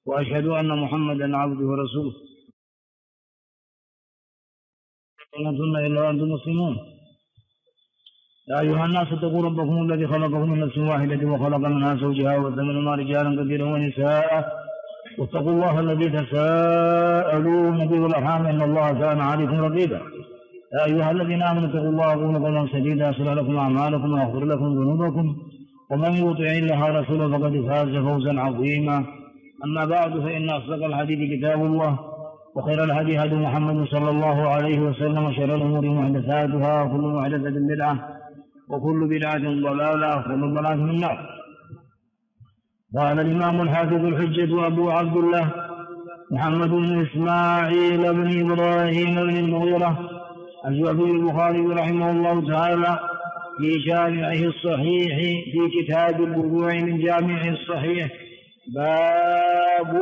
وأشهد أن محمدا عبده ورسوله. لا إلا وأنتم مسلمون. يا أيها الناس اتقوا ربكم الذي خلقكم من نفس واحدة وخلق منها زوجها وبث منهما رجالا كثيرا ونساء واتقوا الله الذي تساءلون به والأرحام إن الله كان عليكم رقيبا. يا أيها الذين آمنوا اتقوا الله وقولوا قولا سديدا يصلح لكم أعمالكم ويغفر لكم ذنوبكم ومن يطع الله ورسوله فقد فاز فوزا عظيما. أما بعد فإن أصدق الحديث كتاب الله وخير الهدي هدي محمد صلى الله عليه وسلم وشر الأمور محدثاتها وكل محدثة بدعة وكل بدعة ضلالة وكل ضلالة في النار. قال الإمام الحافظ الحجة أبو عبد الله محمد بن إسماعيل بن إبراهيم بن المغيرة الجعفي البخاري رحمه الله تعالى في جامعه الصحيح في كتاب البيوع من جامعه الصحيح باب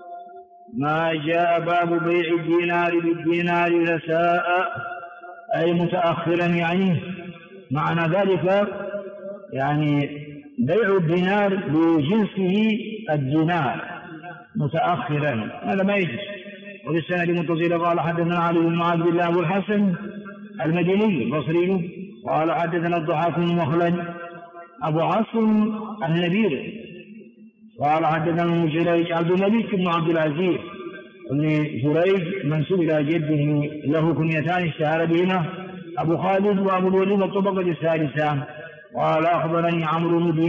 ما جاء باب بيع الدينار بالدينار رساء أي متأخرا، يعني معنى ذلك يعني بيع الدينار بجنسه الدينار متأخرا، هذا ما يجوز. وبالسند متصل قال حدثنا علي بن عبد الله أبو الحسن المديني البصري قال حدثنا الضحاك بن مخلد أبو عاصم النبيل قال حدثنا جريج عبد الملك بن عبد العزيز بن جريج منسوب إلى جده له كنيتان اشتهر بهما أبو خالد وأبو الوليد الطبقة السادسة قال أخبرني عمرو بن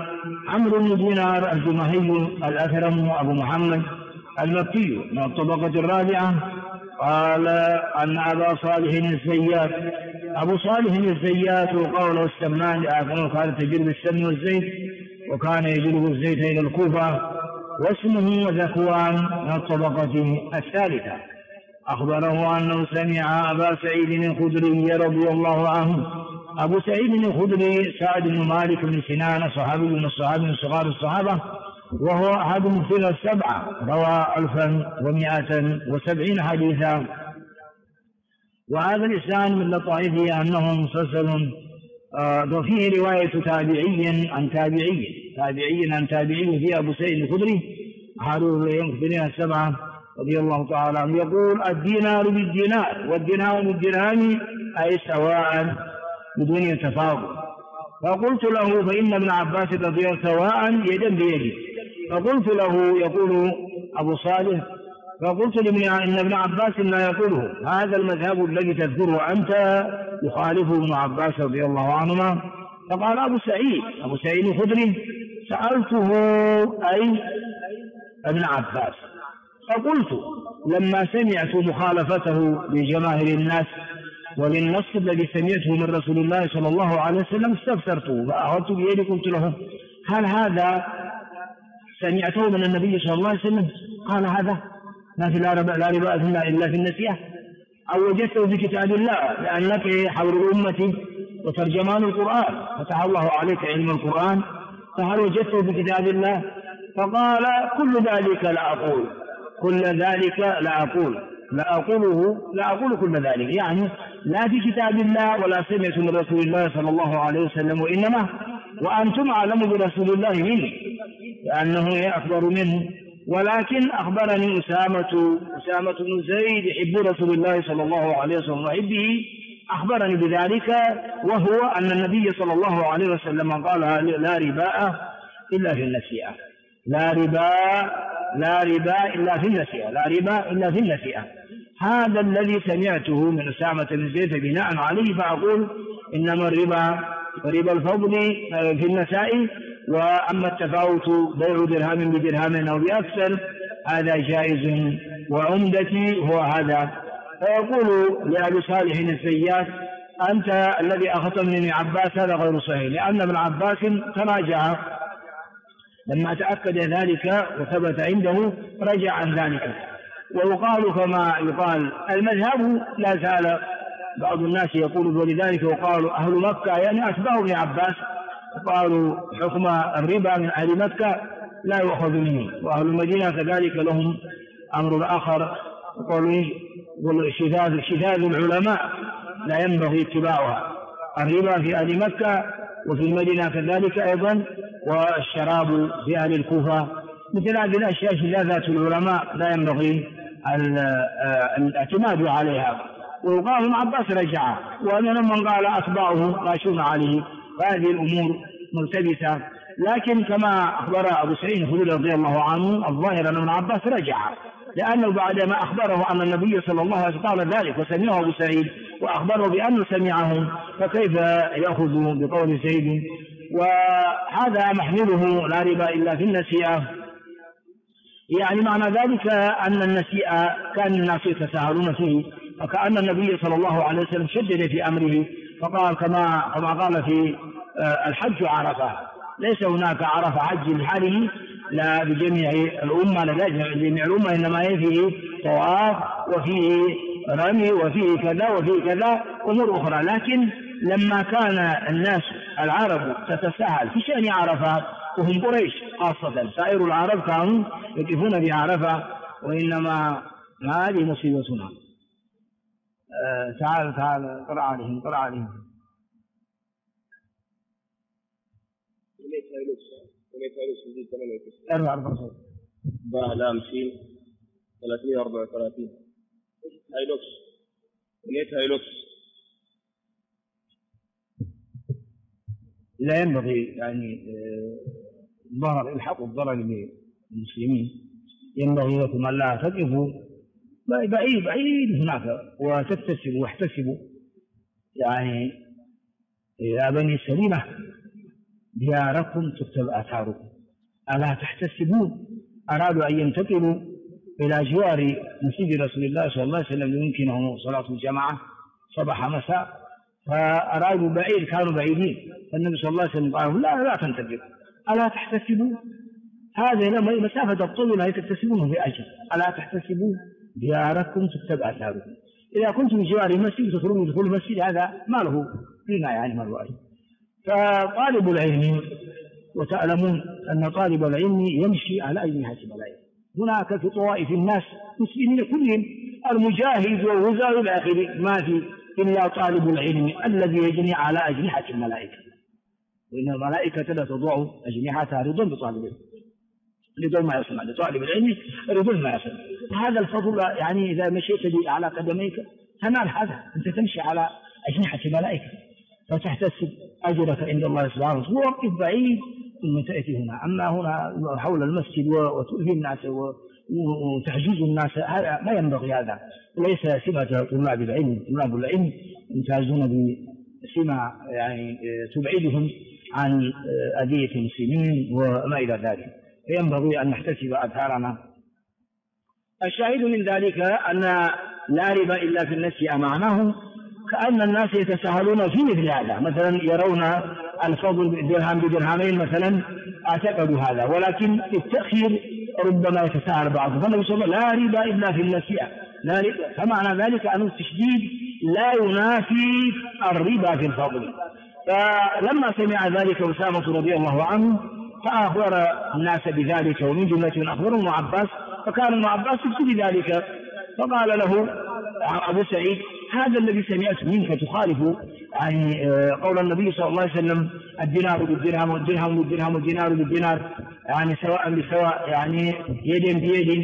دينار الجمهي الأثرم أبو محمد المكي من الطبقة الرابعة قال أن أبا صالح الزيات أبو صالح الزيات وقال السمان كان تجر بالسمن والزيت وكان يجلب الزيت إلى الكوفة واسمه ذكوان من الطبقة الثالثة أخبره أنه سمع أبا سعيد الخدري رضي الله عنه. أبو سعيد الخدري سعد بن مالك بن سنان صحابي من الصحابة من صغار الصحابة وهو أحد المكثرين السبعة روى 1170 حديثا. وهذا الإسناد من لطائفه أنه مسلسل وفيه رواية تابعي عن تابعي في أبو سعيد الخدري أحد المكثرين السبعة رضي الله تعالى عنه يقول الدينار بالدينار والدرهم بالدرهم أي سواء بدون تفاضل. فقلت له فإن ابن عباس رضي الله سواء يدا بيد. فقلت له يقول أبو صالح فقلت إن ابن عباس لا يقوله هذا المذهب الذي تذكره أنت يخالفه ابن عباس رضي الله عنهما. فقال أبو سعيد الخدري سألته أي ابن عباس فقلت لما سمعت مخالفته لجماهير الناس وللنص الذي سمعته من رسول الله صلى الله عليه وسلم استفسرته فأخذت بيدي قلت له هل هذا سمعته من النبي صلى الله عليه وسلم؟ قال هذا ما في لا ربا إلا في النسيئة أو وجدته في كتاب الله لأنك حول الأمة وترجمان القرآن فتح الله عليك علم القرآن فهل وجدته في كتاب الله؟ فقال كل ذلك لا أقول كل ذلك، يعني لا في كتاب الله ولا سمعت من رسول الله صلى الله عليه وسلم وإنما وأنتم أعلم برسول الله مني لأنه أكبر منه. ولكن أخبرني أسامة بن زيد حب رسول الله صلى الله عليه وسلم وحبه أخبرني بذلك وهو أن النبي صلى الله عليه وسلم قال لا رباء إلا في النسيئة لا ربا إلا في النسيئة. هذا الذي سمعته من أسامة بن زيد بناء عليه فأقول إنما ربا الفضل في النسائي وأما التفاوت بيع درهم بدرهم أو بأكثر هذا جائز وعمدتي هو هذا. فيقول لأبي صالح الزيات أنت الذي أخذت من ابن عباس هذا غير صحيح لأن ابن عباس تراجع لما تأكد ذلك وثبت عنده رجع عن ذلك. ويقال كما يقال المذهب لا زال بعض الناس يقول ولذلك وقالوا أهل مكة يعني أتباع ابن عباس قالوا حكم الربا من أهل مكة لا يؤخذ منه وأهل المدينة كذلك لهم أمر آخر يقولوا شذاذ العلماء لا ينبغي اتباعها الربا في أهل مكة وفي المدينة كذلك أيضا والشراب في أهل الكوفة مثل هذه الأشياء شذاذات العلماء لا ينبغي الاعتماد عليها. وقال ابن عباس رجع، وأنا من قال أتباعه ماشون عليه، فهذه الأمور ملتبسة. لكن كما أخبر أبو سعيد الخدري رضي الله عنه الظاهر أن ابن عباس رجع، لأنه بعدما أخبره أن النبي صلى الله عليه وسلم قال ذلك وسمعه أبو سعيد وأخبره بأنه سمعه، فكيف يأخذ بقول سعيد؟ وهذا محمله لا ربا إلا في النسيئة، يعني معنى ذلك أن النسيئة كان الناس يتساهلون فيه، فكأن النبي صلى الله عليه وسلم شدد في أمره، فقال كما قال في الحج عرفة، ليس هناك عرفة حج لحاله لا بجميع الأمة، لا جميع الأمة، إنما فيه طواف وفيه رمي وفيه كذا وفيه كذا أمور أخرى. لكن لما كان الناس العرب تتساهل في شأن عرفة، وهم قريش خاصة، سائر العرب كانوا يقفون بعرفة، وإنما هذه مصيبتنا. تعال قرأ عليهم باهلام سين 334 هايلوكس هايلوكس. لا ينبغي يعني ضرر الحق الضرر للمسلمين، ينبغي لكم أن لا تقفوا بعيد هناك وتكتسبوا واحتسبوا، يعني يا بني سليمة دياركم تكتب آثاركم، ألا تحتسبون؟ أرادوا أن ينتقلوا إلى جوار مسجد رسول الله صلى الله عليه وسلم يمكنهم صلاة الجماعة صباح مساء، فأرادوا بعيد، كانوا بعيدين، فالنبي صلى الله عليه وسلم قال لا تنتقل، ألا تحتسبون؟ هذه مسافة الطول هي تكتسبونه في أجر، ألا تحتسبون؟ دياركم تكتب آثاركم. إذا كنتم في جوار المسجد تخرجون دخول المسجد هذا ما له قيمة، يعني ما له أجر. فطالب العلم، وتعلمون أن طالب العلم يمشي على أجنحة الملائكة. هناك في طوائف الناس مسلمين كلهم المجاهد والوزار إلى آخره، ما في إلا طالب العلم الذي يجني على أجنحة الملائكة، وإن الملائكة لا تضع أجنحتها رضا بطالب العلم، رضا ما يصنع لطالب العلم، رضا ما يصنع. هذا الفضل، يعني إذا مشيت على قدميك تنال هذا، أنت تمشي على أجنحة الملائكة فتحتسب أجرك عند الله سبحانه وتعالى. ووقف بعيد ثم تأتي هنا، أما هنا حول المسجد وتؤذي الناس وتحجز الناس، هذا ما ينبغي، هذا ليس سمة طلاب العلم. طلاب العلم يمتازون بسمة يعني تبعدهم عن أذية المسلمين وما إلى ذلك، فينبغي أن نحتسب أثارنا. الشاهد من ذلك أن لا ربا إلا في النسيئة، معناه كأن الناس يتساهلون في مثل هذا، مثلا يرون الفضل بدرهم بدرهمين مثلا، اعتقدوا هذا، ولكن التأخير ربما يتساهل بعضهم. فالنبي صلى الله عليه وسلم لا ربا إلا في النسيئة، لا ربا، فمعنى ذلك أن التشديد لا ينافي الربا في الفضل. فلما سمع ذلك أسامة رضي الله عنه فأخبر الناس بذلك، ومن جملة أخبره ابن عباس، فكان ابن عباس يكتب ذلك، فقال له أبو سعيد هذا الذي سمعت منك تخالف يعني قول النبي صلى الله عليه وسلم الدينار بالدرهم والدرهم بالدرهم والدينار بالدينار، يعني سواء بسواء، يعني يد بيد.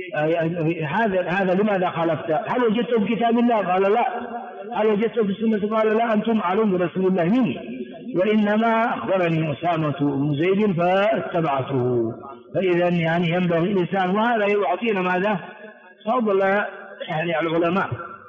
هذا لماذا خالفت؟ هل وجدته في كتاب الله؟ قال لا. هل وجدته في السنة؟ قال لا. أنتم أعلم برسول الله مني، وإنما أخبرني أسامة بن زيد فاتبعته. فإذا يعني ينبغي الإنسان، وهذا يعطينا ماذا؟ فضل يعني العلماء.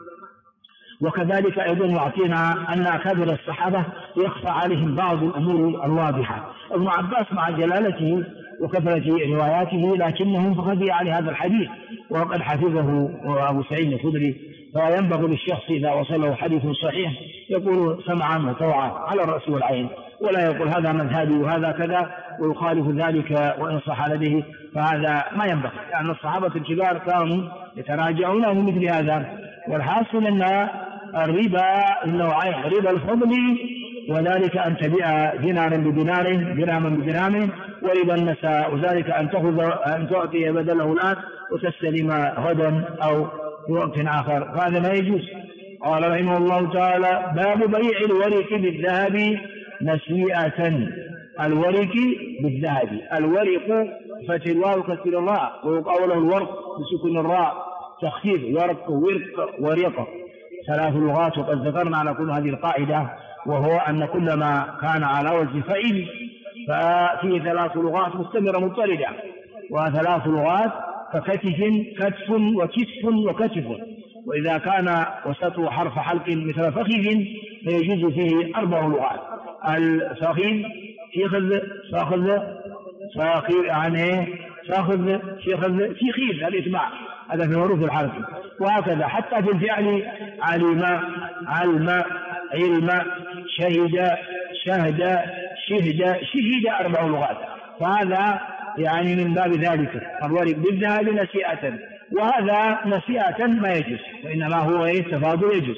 وكذلك أيضا يعطينا أن أكابر الصحابة يخفى عليهم بعض الأمور الواضحة. ابن عباس مع جلالته وكثرة رواياته لكنهم خفي على هذا الحديث، وقد حفظه أبو سعيد الخدري. فينبغي للشخص إذا وصله حديث صحيح يقول سمعا وطوعا على الرأس والعين، ولا يقول هذا مذهبي وهذا كذا ويخالف ذلك وإن صح لديه، فهذا ما ينبغي، لأن الصحابة الكبار كانوا يتراجعون من مثل هذا. والحاصل أن الربا نوعين: ربا الفضل وذلك أن تبيع دينارا بدينار درهما بدرهم، وربا النساء وذلك أن تعطي بدله الآن وتستلم غدا أو في وقت آخر، فهذا ما يجوز. قال رحمه الله تعالى: باب بيع الورق بالذهب نسيئة. الورق بالذهب، الورق فتح الواو وكسر الراء، وأوله الورق بسكون الراء تخفيف، ورق ورق ورق، 3 لغات. وقد ذكرنا على كل هذه القاعدة، وهو أن كل ما كان على وزن فعيل ففيه 3 لغات مستمرة مضطردة، و3 لغات فكتف كتف وكتف وكتف. وإذا كان وسطه حرف حلق مثل فخذ فيجوز فيه 4 لغات. الفخذ فخذ فاخذ فاخذ يعني فاخذ فخذ فخذ الإتباع، هذا في حروف الحرف. وهكذا حتى في الفعل علم علم علم شهد شهد شهد شهد 4 لغات. فهذا يعني من باب ذلك الورق بالذهب نسيئة، وهذا نسيئة ما يجوز، وإنما هو تفاضل يجوز.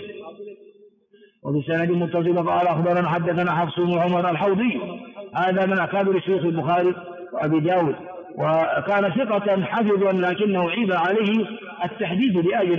وبسند متصل قال أخبرنا حدثنا حفص بن عمر الحوضي، هذا من أكابر شيوخ البخاري وأبي داود، وكان ثقة حفظا لكنه عيب عليه التحديث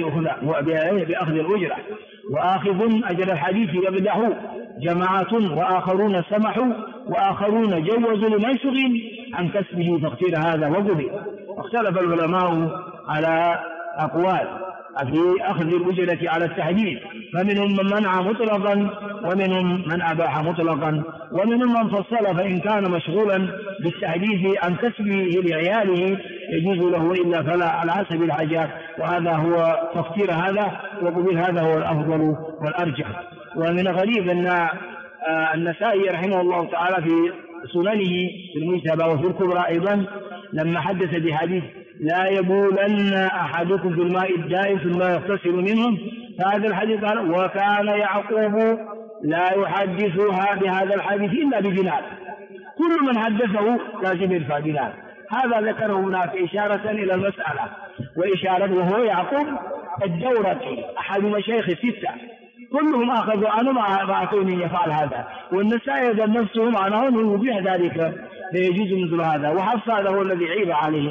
بأخذ الأجرة، وآخذ أجر الحديث يبدأ جماعة وآخرون سمحوا وآخرون جوزوا لمن شغل عن كسبه فاختير هذا وقبل. واختلف العلماء على أقوال في أخذ الأجرة على التحديث، فمنهم من منع مطلقا ومنهم من أباح مطلقا، ومنهم من فصل فإن كان مشغولا بالتحديث عن كسبه لعياله يجوز له، إلا فلا على حسب الحاجات. وهذا هو تفسير هذا، وقبل هذا هو الأفضل والأرجح. ومن غريب أن النسائي رحمه الله تعالى في سننه في المجتبى وفي الكبرى أيضا لما حدث بحديث لا يبولن أحدكم في الماء الدائم ثم يغتسل منه، فهذا الحديث قال وكان يعقوب لا يحدثها بهذا الحديث إلا بدينار، كل من حدثه لازم يدفع دينار. هذا ذكره هنا في إشارة إلى المسألة، وإشارة وهو يعقوب الدورقي أحد مشايخ 6 كلهم أخذوا عنه مع كونه يفعل هذا، والنسائي ذا نفسه معناه أنه يبيح ذلك فيجوز مثل هذا. وحفص هذا هو الذي عيب عليه.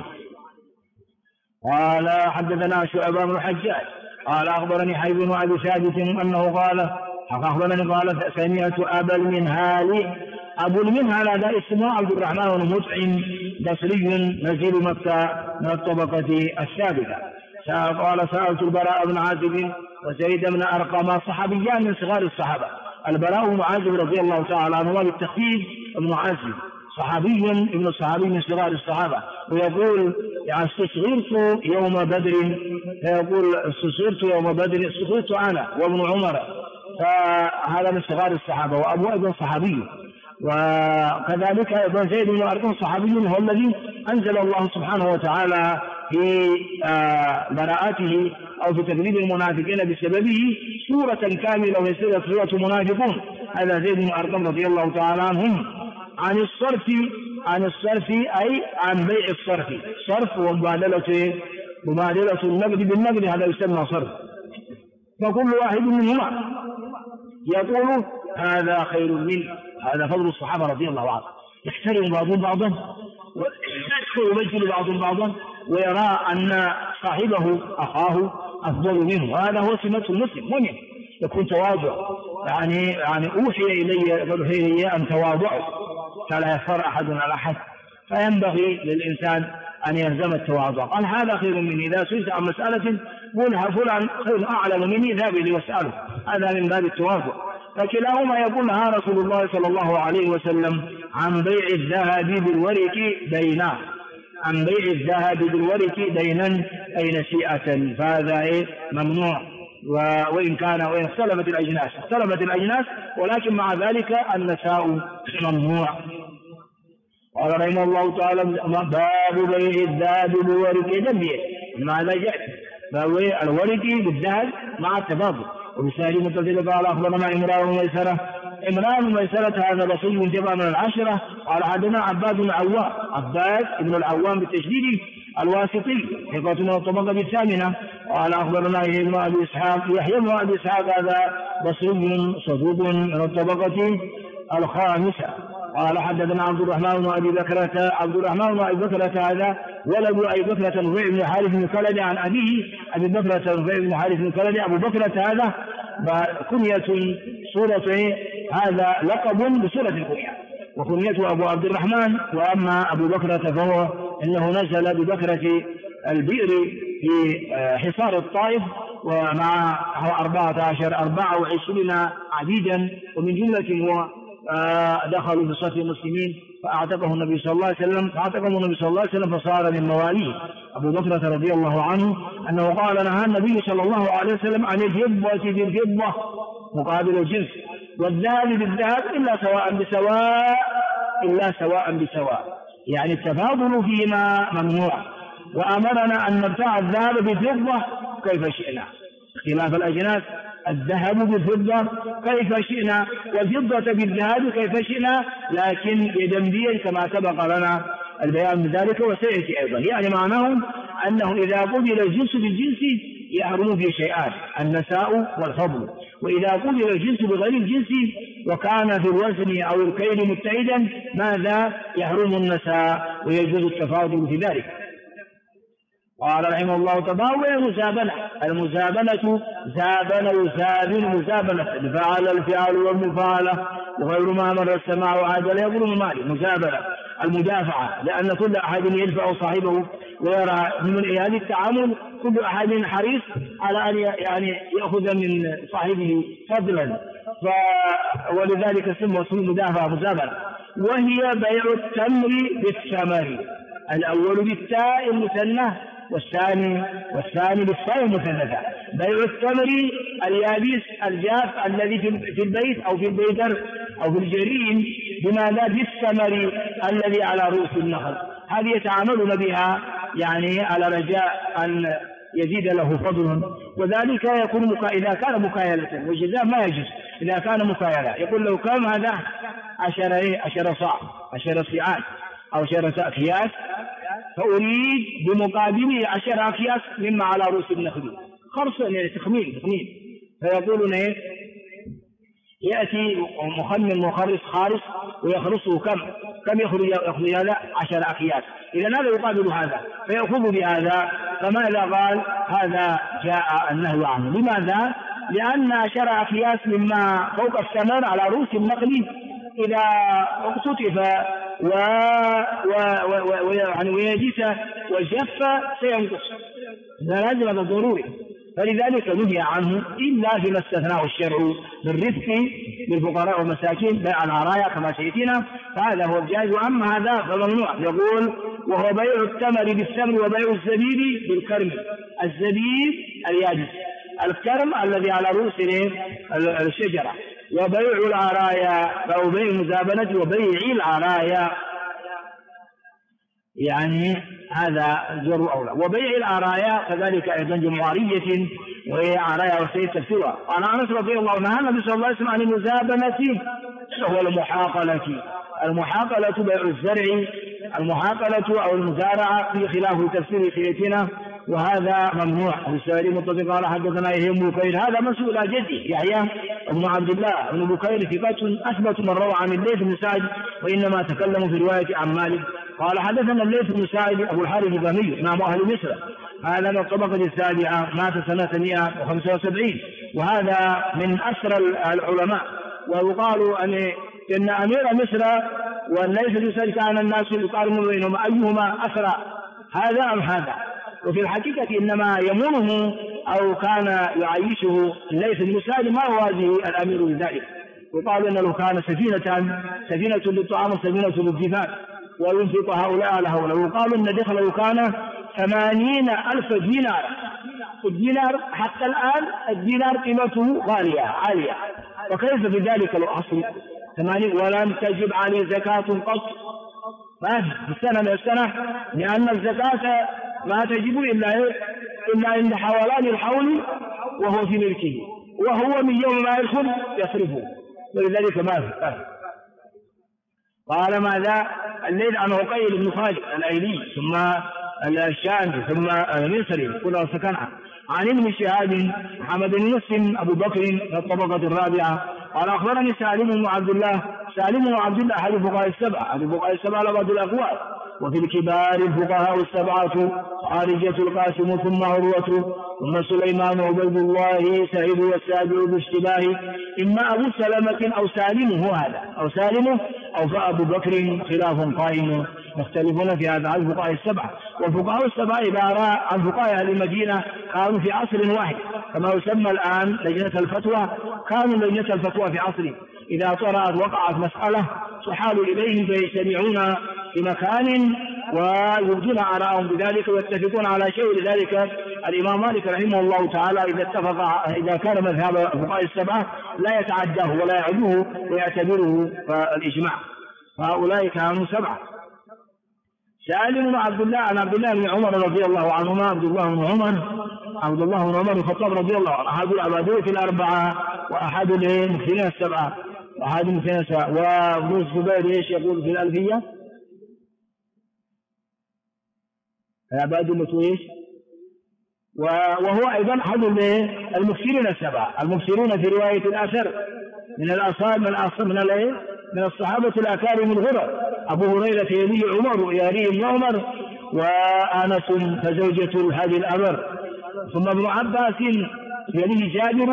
قال حدثنا شعبة بن الحجاج قال أخبرني حيب بن أبي ثابت أنه قال أخبرني قال سمعت أبا المنهال. أبو المنهال هذا اسمه عبد الرحمن بن مطعم بصري نزيل مكة من الطبقة السابقة. قال سألت البراء بن عازب وزيد بن أرقم صحابيان من صغار الصحابة. البراء بن عازب رضي الله تعالى عنه بالتخفيف ابن عازب صحابي ابن الصحابي من صغار الصحابة، ويقول يعني استصغرت يوم بدر، فيقول استصغرت يوم بدر استصغرت أنا وابن عمر، فهذا من صغار الصحابة. وأبو أيضا صحابي، وكذلك أيضا زيد بن أرقم صحابي هو الذي أنزل الله سبحانه وتعالى في براءته أو في تكذيب المنافقين بسببه سورة كاملة وهي سورة المنافقون. هذا زيد بن أرقم رضي الله تعالى عنهم. عن الصرف أي عن بيع الصرف، صرف ومبادلة النقد بالنقد، هذا يسمى صرف. فكل واحد منهما يقول هذا خير منه. هذا فضل الصحابة رضي الله عنهم، يحترم بعضهم بعضا ويبجل بعضهم بعضا، ويرى أن صاحبه أخاه أفضل منه. وهذا هو سمة المسلم، مؤمن يكون تواضع. يعني أوحي إلي أن تواضعوا فلا يفر أحد على أحد، فينبغي للإنسان أن يلزم التواضع. قال هذا خير مني، إذا سئلت عن مسألة قل فلان خير أعلم مني ذهب لي واسأله، هذا من باب التواضع. فكلاهما يقولها رسول الله صلى الله عليه وسلم عن بيع الذهب بالورق دينا، عن بيع الذهب بالورق دينا أي نسيئة، فهذا ممنوع. وإن اختلفت الأجناس ولكن مع ذلك النساء ممنوع. قال رحمه الله تعالى باب بيع الذهب بالورق دمية، ماذا جاء باب الورق بالذهب مع التفاضل. وبسائل متصل قال أخبرنا إمران بن ميسرة هذا بصري جمع من 10. قال حدثنا عباد بن العوام بالتشديد الواسطي ثقة من الطبقة 8. قال أخبرنا يحيى بن أبي إسحاق هذا بصري صدوق من الطبقة 5. قال حدثنا عبد الرحمن بن أبي بكرة هذا ولد أبي بكرة ربيع بن حارث بن كلد عن أبيه أبي بكرة ربيع بن حارث بن كلد. أبو بكرة هذا كنية صورة، هذا لقب بصورة الكنية، وكنيته أبو عبد الرحمن، وأما أبو بكرة فهو إنه نزل ببكرة البئر في حصار الطائف ومع 24 عبيدا، ومن جملة هو دخلوا في صف المسلمين فأعتقهم النبي صلى الله عليه وسلم فصار من مواليه. أبو بكرة رضي الله عنه أنه قال نهى النبي صلى الله عليه وسلم عن الفضة بالفضة مقابل الجنس، والذهب بالذهب إلا سواء بسواء، يعني التفاضل فيما ممنوع، وأمرنا أن نبتاع الذهب بالفضة كيف شئنا، اختلاف الأجناس، الذهب بالفضة كيف شئنا والفضة بالذهب كيف شئنا، لكن يدا بيد كما سبق لنا البيان من ذلك وسيأتي أيضا. يعني معناه أنه إذا قبل الجنس بالجنس يحرم في شيئان: النساء والفضل، وإذا قبل الجنس بغير الجنس وكان في الوزن أو الكيل متحدا ماذا؟ يحرم النساء ويجوز التفاضل في ذلك. قال رحمه الله تبارك: المزابنة مزابنة الفعل الفعل والمفعلة وغير ما مر السماع وعاد لا يضر مالي. مزابنة المدافعة، لأن كل أحد يدفع صاحبه ويرى من هذه التعامل كل أحد حريص على أن يعني يأخذ من صاحبه فضلا، ولذلك سموا مدافعة مزابنة. وهي بيع التمر بالثمر، الأول بالتاء المثنى والثاني بالثاء المثنى. بيع التمر اليابس الجاف الذي في البيت أو في البيدر أو في الجرين بماذا؟ بالثمر الذي على رؤوس النخل. هذه يتعاملون بها يعني على رجاء أن يزيد له فضل، وذلك يكون إذا كان مكايلة، والجزاء ما يجوز إذا كان مكايلة. يقول له كم هذا؟ 10 صاع 10 صاعات أو 10 أكياس، فأريد بمقابله 10 أكياس مما على رؤوس النخل، خرص يعني تخمين. فيقولون يأتي مخمن مخرص خارص ويخرصه كم يخرج هذا؟ 10 أكياس، إذا هذا يقابل هذا فيأخذ بهذا. فماذا قال؟ هذا جاء النهي عنه. لماذا؟ لأن 10 أكياس مما فوق الثمر على رؤوس النخل إذا اقتطف ويجف وجف سينقص، هذا لازم، هذا ضروري. فلذلك نهي عنه إلا فيما استثناه الشرع بالرفق للفقراء والمساكين، بيع العرايا كما سيأتينا، فهذا هو الجائز، وأما هذا فممنوع. يقول: وهو بيع التمر بالثمر وبيع الزبيب بالكرم. الزبيب اليابس، الكرم الذي على رؤوس الشجرة، وبيع العرايا أو بيع المزابنة وبيع العرايا، يعني هذا جر أولى. وبيع العرايا كذلك أيضا جمعارية وهي عرايا وسيد تفسيرها. قال أنس رضي الله عنه: النبي صلى الله عليه وسلم عن المزابنة وهو المحاقلة بيع الزرع، المحاقلة أو المزارعة في خلاف تفسير سيدنا، وهذا ممنوع. السائل متصل قال: حدثنا يحيى بن بكير، هذا مسؤول عن جدي يحيى بن عبد الله بن بكير ثقة أثبت من روى عن الليث بن سعد، وإنما تكلموا في رواية عن مالك. قال: حدثنا الليث بن سعد أبو الحارث البهمي إمام أهل مصر، هذا من الطبقة السابعة، مات سنة 175، وهذا من أسرى العلماء. ويقال أن أمير مصر والليث بن سعد كان الناس يقارنون بينهما أيهما أسرى، هذا أم هذا. وفي الحقيقة إنما يمونه أو كان يعيشه الليث بن سعد ما يواجه الأمير بذلك. وقالوا أنه كان سفينة للطعام وسفينة للجفاف، وينفق هؤلاء على هؤلاء. وقالوا أن دخله كان 80,000 دينار. الدينار حتى الآن الدينار قيمته عالية، وكيف بذلك الأصل 80 ولم تجب عليه زكاة قط، ما في السنة من السنة، لأن الزكاة ما تجب إلا عند حولان الحول وهو في ملكه، وهو من يوم ما يدخل يصرفه، ولذلك ما في. قال ماذا؟ الليل عن عقيل بن خالد الأيلي ثم الشامي ثم المصري كله سكنها. عن ابن شهاب محمد بن مسلم أبو بكر في الطبقة الرابعة قال: أخبرني سالم بن عبد الله أحد الفقهاء السبعة على بعض الأقوال، وفي الكبار الفقهاء السبعة خارجة القاسم ثم عروة ثم سليمان وعبيد الله سعيد والسابع باشتباه، إما أبو سلمة أو سالمه، هذا أو سالمه أو فأبو بكر خلاف قائم. يختلفون في هذا عن الفقهاء السبعة. والفقهاء السبعة عبارة عن فقهاء أهل المدينة كانوا في عصر واحد كما يسمى الآن لجنة الفتوى، كانوا لجنة الفتوى في عصر إذا طرأت وقعت مسألة تحال إليهم فيجتمعون في مكان ويبدون آراءهم بذلك ويتفقون على شيء. لذلك الإمام مالك رحمه الله تعالى إذا كان مذهب الفقهاء السبعة لا يتعداه ولا يعدوه ويعتبره الإجماع، فهؤلاء كانوا سبعة. سالم بن عبد الله عن عبد الله بن عمر رضي الله عنهما، عبد الله بن عمر الخطاب رضي الله عنه أحد العبادلة الأربعة وأحد المكثرين السبعة وأحد المكثرين السبعة. وابن الزبير ايش يقول في الألفية؟ العبادلة ايش؟ وهو أيضا أحد المكثرين السبعة، المكثرون في رواية الآثر من الأصحاب من الصحابة الأكارم الغرر. أبو هريرة يليه عمر يليه ابن عمر، وأنس فزوجة الهادي الأمر، ثم ابن عباس يليه جابر،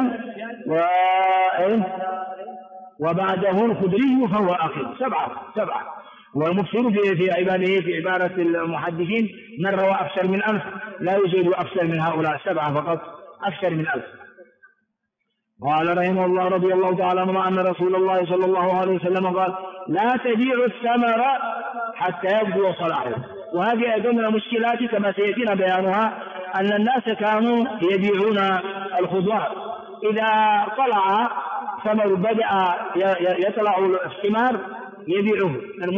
وبعده الخدري فهو أخر. سبعة. والمكثر في عباده في عبارة المحدثين من روى أكثر من 1000، لا يوجد أكثر من هؤلاء 7 فقط، أكثر من 1000. قال رحمه الله رضي الله تعالى عنه أن رسول الله صلى الله عليه وسلم قال لا تبيع الثمر حتى يبدو صلاحه. وهذه أيضا من المشكلات كما سيأتينا بيانها، أن الناس كانوا يبيعون الخضار إذا طلع ثمر بدأ يطلع الثمار يبيعه،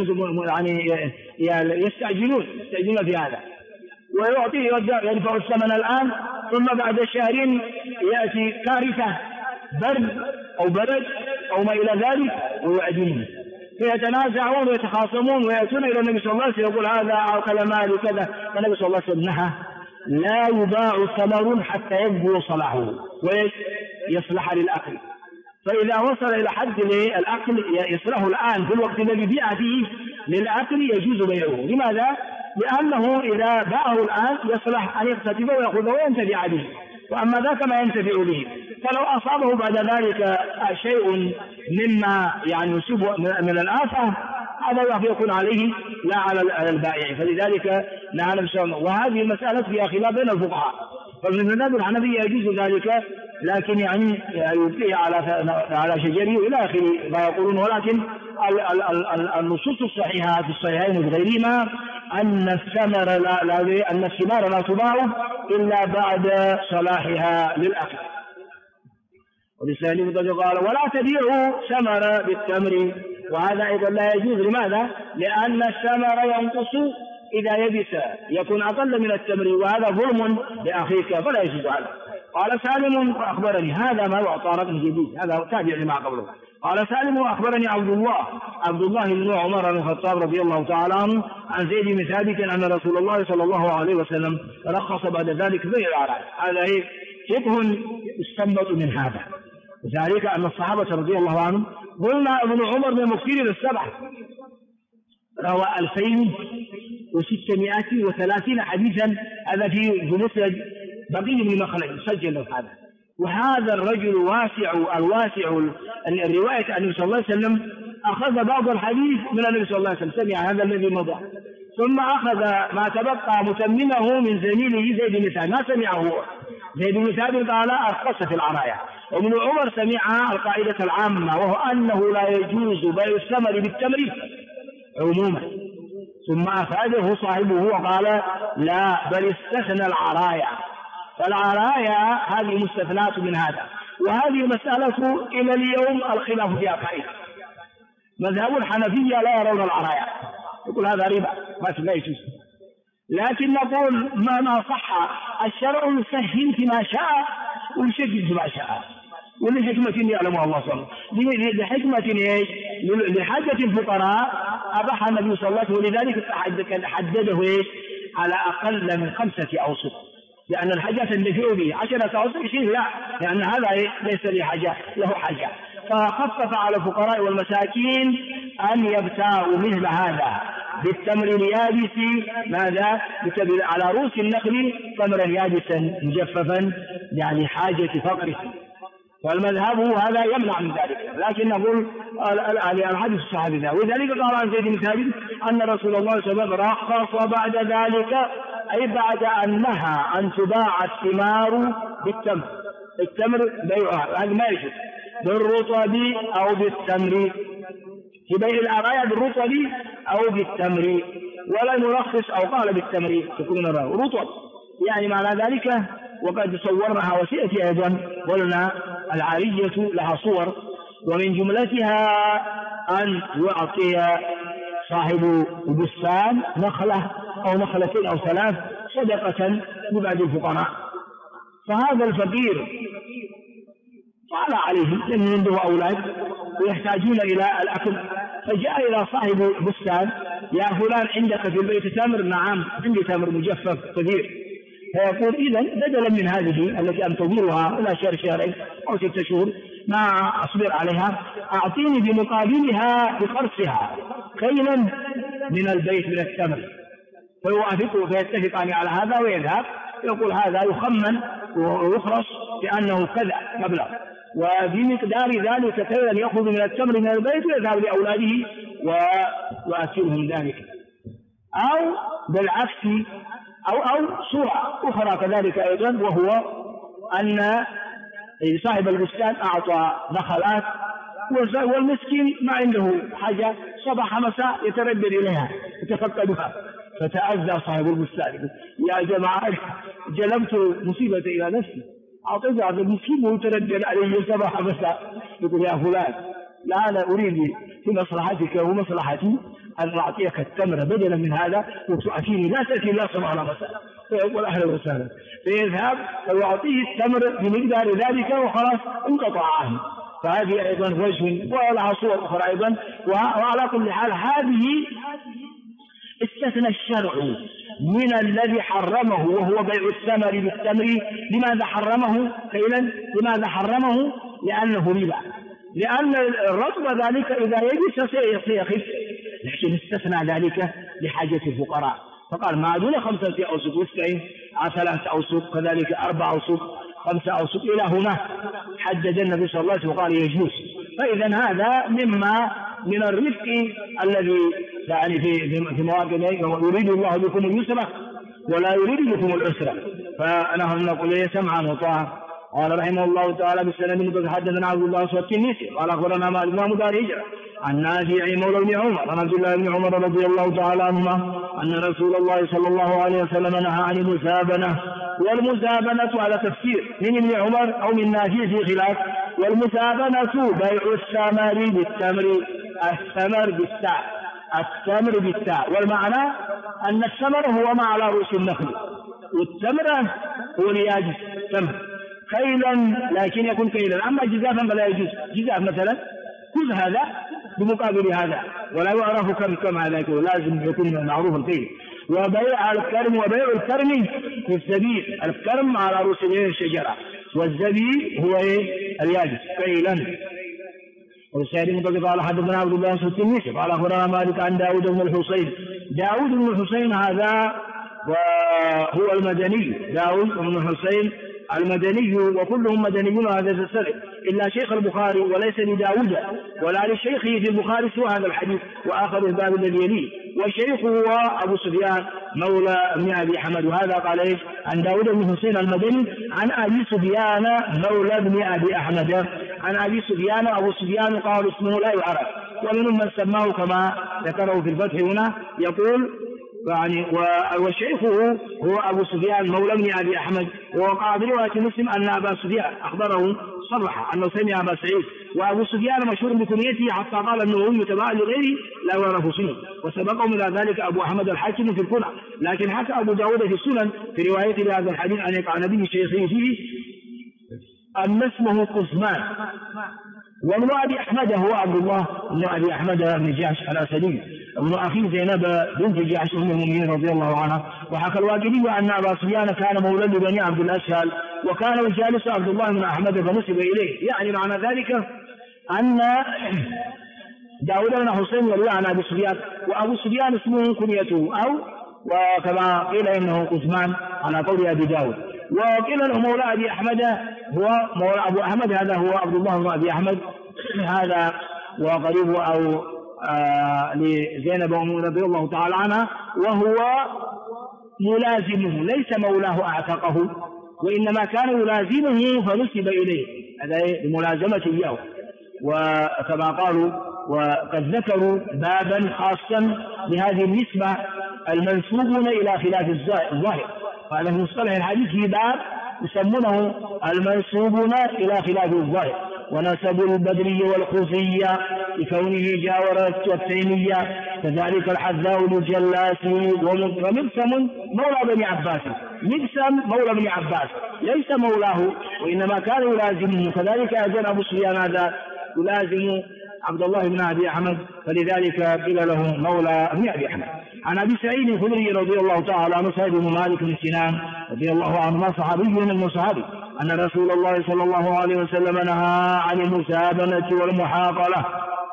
يعني يستعجلون في هذا ويعطيه يدفع الثمن الآن، ثم بعد شهرين يأتي كارثة برد أو ما إلى ذلك ويعدمه، فيتنازعون ويتخاصمون ويأتون إلى النبي صلى الله عليه وسلم يقول هذا أكل مالي كذا، فالنبي صلى الله عليه وسلم نهى لا يباع ثمر حتى يبدو صلاحه ويصلح للأكل. فإذا وصل إلى حد الأكل يصلحه الآن في الوقت الذي بيع فيه للأكل يجوز بيعه. لماذا؟ لأنه إذا باعه الآن يصلح أن يقتطفه ويأخذه وينتفع به، وأما ذاك ما ينتفع به. فلو أصابه بعد ذلك شيء مما يعني يصيب من الآفة هذا يكون عليه لا على البائع. فلذلك نهى النبي صلى الله عليه وسلم. وهذه المسألة فيها خلاف بين الفقهاء، فمن المذهب الحنفية يجوز ذلك، لكن يعني يبقيه على شجره إلى آخر ما يقولون. ولكن النصوص الصحيحة في الصحيحين وغيرهما أن الثمار لا تباع إلا بعد صلاحها للأكل. ولسالم قال ولا تبيعوا ثمر بالتمر، وهذا أيضا لا يجوز. لماذا؟ لأن الثمر ينقص إذا يبس، يكون أقل من التمر، وهذا ظلم لأخيك فلا يجوز هذا. قال سالم أخبرني، هذا ما يعطى رقم جديد، هذا تابع لما قبله. قال سالم أخبرني عبد الله بن عمر بن الخطاب رضي الله تعالى عنه عن زيد بن ثابت أن رسول الله صلى الله عليه وسلم رخص بعد ذلك بيع العراء. هذا شبه يستنبط من هذا، وذلك أن الصحابة رضي الله عنهم قلنا ابن عمر من المكثرين السبعة، روى 2630 حديثا، هذا في مسند بقي بن مخلد سجل هذا. وهذا الرجل الواسع الرواية عن النبي صلى الله عليه وسلم أخذ بعض الحديث من النبي صلى الله عليه وسلم، سمع هذا الذي مضى، ثم أخذ ما تبقى متممه من زميله زيد بن ثابت، ما سمعه زيد بن ثابت قال أرخص في العرايا، وابن عمر سمع القاعدة العامة وهو أنه لا يجوز بيع الثمر بالتمر عموما، ثم أفاده صاحبه وقال لا بل استثنى العرايا. فالعرايا هذه مستثنات من هذا. وهذه المسألة إلى اليوم الخلاف فيها قائد. مذهب الحنفية لا يرون العرايا، يقول هذا ربا ما يجوز، لكن نقول ما صح الشرع يسهل فيما شاء ويشدد فيما شاء، ولحكمة يعلمها الله سبحانه. لحكمة لحاجة الفقراء أباح النبي صلى الله عليه وسلم، ولذلك حدده على أقل من 5 أوسط، لأن الحاجات النفع به 10 أوسط شيء لا، لأن هذا ليس له حاجة، فخفف على الفقراء والمساكين أن يبتاعوا مثل هذا بالتمر اليابس، ماذا؟ على رؤوس النخل تمرا يابسا مجففا، يعني حاجة فقره. فالمذهب هذا يمنع من ذلك، لكن نقول الحديث الصحيح ذا. ولذلك قال عن زيد بن ثابت أن رسول الله صلى الله عليه وسلم رخص بعد ذلك، أي بعد أن نهى أن تباع الثمار بالتمر. التمر بيعها هذا ما يجوز، بالرطب أو بالتمر، في بيع الأرايا بالرطب أو بالتمر، ولا يرخص أو قال بالتمر تكون رطب، يعني معنى ذلك. وقد صورناها وسيأتي أيضا، قلنا العارية لها صور، ومن جملتها أن يعطي صاحب البستان نخلة أو نخلتين أو ثلاث صدقة لبعض الفقراء. فهذا الفقير طال عليه لأن عنده أولاد ويحتاجون إلى الأكل، فجاء إلى صاحب البستان: يا فلان عندك في البيت تمر؟ نعم عندي تمر مجفف كثير. فيقول: إذن بدلا من هذه التي أنتظرها إلى شهرين أو 6 شهور ما أصبر عليها، أعطيني بمقابلها بقرصها كيلا من البيت من التمر. فيوافقه فيتفقان على هذا ويذهب، يقول هذا يخمن ويخرص لأنه كذا مبلغ، وبمقدار ذلك كيلا يأخذ من التمر من البيت ويذهب لأولاده ويأكلهم ذلك. أو بالعكس، أو صورة أخرى كذلك أيضا، وهو أن صاحب البستان أعطى نخلات والمسكين ما عنده حاجة، صباح مساء يتردد إليها يتفقدها، فتأذى صاحب البستان: يا جماعة جلبت مصيبة إلى نفسي، أعطيت هذا المسكين ويتردد عليه صباح مساء. يقول: يا فلان لا، أنا أريد في مصلحتك ومصلحتي أن أعطيك التمر بدلا من هذا وتؤتيني، لا تأتي لا صباح مساء. فيقول: أهلا وسهلا. فيذهب ويعطيه التمر بمقدار ذلك وخلاص انقطع عنه. فهذه أيضا وجه، ولها صور أخرى أيضا. وعلى كل حال هذه استثنى الشرع من الذي حرمه وهو بيع الثمر بالتمر. لماذا حرمه كيلا؟ لماذا حرمه؟ لأنه ربا، لأن الرطب ذلك إذا يجلس سيخف، لكن استثنى ذلك لحاجة الفقراء، فقال: ما دون 5 أوسق وسعين 3 أوسق، كذلك 4 أوسق 5 أوسق، إلى هنا حدد النبي صلى الله عليه وسلم وقال يجوز. فإذا هذا مما من الرفق الذي يعني في مواقع يريد الله بكم اليسر ولا يريد بكم العسر، فنحن نقول سمعا وطاعة. قال رحمه الله تعالى: بالسند حدثنا عبد الله التنيسي قال أخبرنا الإمام دار هجرة عن نافع مولى بن عمر عن عبد الله بن عمر رضي الله تعالى عنهما أن رسول الله صلى الله عليه وسلم نهى عن المزابنة. والمزابنة على تفسير من ابن عمر أو من نافع في خلاف. والمزابنة بيع الثمر بالتمر، الثمر بالتاء، التمر بالتاء، والمعنى أن الثمر هو ما على رؤوس النخل، والتمر هو اليابس تمر كيلا، لكن يكون كيلا. أما جزافا فلا يجوز. جزاف مثلا كل هذا بمقابل هذا، ولا يعرف كم هذا يكون، لازم يكون معروف الكيل. وبيع الكرم، وبيع الكرم في الزبيب، الكرم على رؤوس الشجرة، والزبيب هو اليابس كيلا. والسيد المنطقة قال حدثنا عبد الله التنيسي قال أخبرنا مالك عن داود بن الحصين. داود بن الحصين هذا وهو المدني، داود بن الحصين المدني، وكلهم مدنيون هذا السنة إلا شيخ البخاري، وليس لداود ولا لشيخه في البخاري سوى هذا الحديث وآخر الباب الذي يليه. والشيخ هو أبو سفيان مولى ابن أبي أحمد. وهذا قال إيش؟ عن داود بن حسين المدني عن أبي سفيان مولى ابن أبي أحمد عن أبي سفيان. أبو سفيان قال اسمه لا يعرف، ومنهم من سماه كما ذكره في الفتح هنا، يقول يعني وشيخه هو أبو سفيان مولى ابن أبي أحمد. ووقع برواية مسلم أن أبا سفيان أخبره صرح أنه سمع أبا سعيد. وأبو سفيان مشهور بكنيته حتى قال أنه يتبع لغيره لا يعرف اسمه، وسبقه من ذلك أبو أحمد الحاكم في الكنى. لكن حكى أبو داود في السنن في روايته لهذا الحديث عن يقع نبي شيخه فيه أن اسمه قزمان. وابن أبي أحمد هو عبد الله بن أبي أحمد بن جحش الأسدي ابن أخي زينب بنت جحش أم المؤمنين رضي الله عنها. وحكى الواقدي أن أبا سفيان كان مولى لبني عبد الأشهل، وكان يجالس عبد الله بن أحمد فنسب إليه. يعني معنى ذلك أن داود بن حسين يروي عن أبي سفيان، وأبو سفيان اسمه كنيته، أو وكما قيل إنه قزمان على قول أبي داود. وقيل له مولى أبي أحمد هو مولى أبو أحمد، هذا هو عبد الله بن أبي أحمد، هذا وقريب أو لزينب رضي الله تعالى عنها، وهو ملازمه ليس مولاه أعتقه، وإنما كان يلازمه فنسب إليه، هذا بملازمة إياه. وكما قالوا وقد ذكروا بابا خاصا لهذه النسبة المنسوبون إلى خلاف الظاهر، قال في مصطلح الحديث في باب يسمونه المنسوبون إلى خلاف الظاهر، ونسبوا البدري والخوفية لكونه جاور التيمية، كذلك الحذاء للجلاسي، ومقسم مولى بن عباس، مقسم مولى بن عباس ليس مولاه وإنما كان يلازمه، كذلك أجل أبو سفيان هذا يلازم عبد الله بن أبي أحمد، فلذلك قيل له مولى بن أبي أحمد. عن أبي سعيد الخدري رضي الله تعالى عنه سعيد بن مالك بن سنان رضي الله عنه صحابي من الصحابة أن رسول الله صلى الله عليه وسلم نهى عن المزابنة والمحاقلة.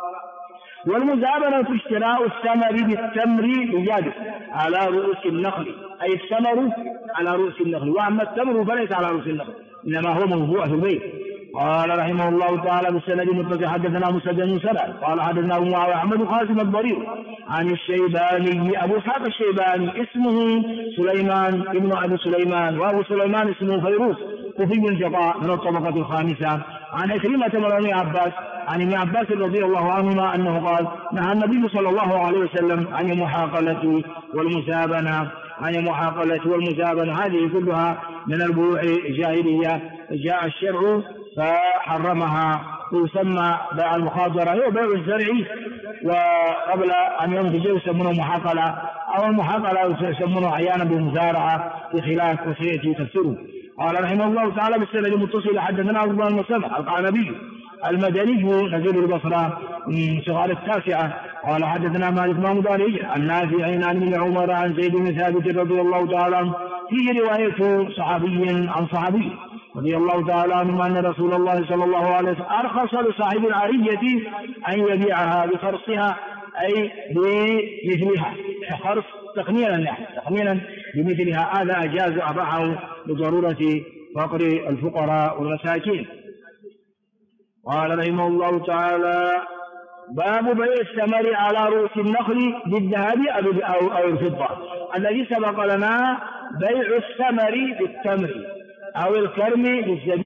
والمزابنة اشتراء الثمر بالتمر بجادة على رؤوس النخل، أي الثمر على رؤوس النخل، وأما التمر فليس على رؤوس النخل إنما هو موضوع في البيت. قال رحمه الله تعالى بالسند المتصل حدثنا مسدد بن سبع قال حدثنا أبو معاوية أحمد قاسم الضرير عن الشيباني أبو إسحاق الشيباني اسمه سليمان ابن أبي سليمان، وأبو سليمان اسمه فيروز كوفي الجطاء من الطبقة الخامسة، عن عكرمة مولى ابن عباس عن ابن عباس رضي الله عنهما أنه قال نهى النبي صلى الله عليه وسلم عن المحاقلة والمزابنة، عن المحاقلة والمزابنة، هذه كلها من البيوع الجاهلية جاء الشرع فحرمها، ويسمى بيع المخاضرة هو بيع الزرع، وقبل أن ينتج يسمونه محاقلة، أو المحاقلة يسمونه أحيانا بالمزارعة بخلاف وسيأتي تفسيره. قال رحمه الله تعالى بالسند المتصل حدثنا عبد الله بن مسلمة القعنبي المدني نزيل البصرة من صغار التاسعة قال حدثنا مالك بن مدارج عن نافع عن ابن عمر عن زيد بن ثابت رضي الله تعالى عنه، فيه رواية صحابي عن صحابي رضي الله تعالى عنه أن رسول الله صلى الله عليه وسلم أرخص لصاحب العرية أن يبيعها بخرصها أي بمثلها، خرص تقنينا بمثلها، هذا أجاز أباحه لضرورة فقر الفقراء والمساكين. قال رحمه الله تعالى باب بيع الثمر على رؤوس النخل بالذهب أو الفضة. الذي سبق لنا بيع الثمر بالتمر أو الكرم بالزبيب.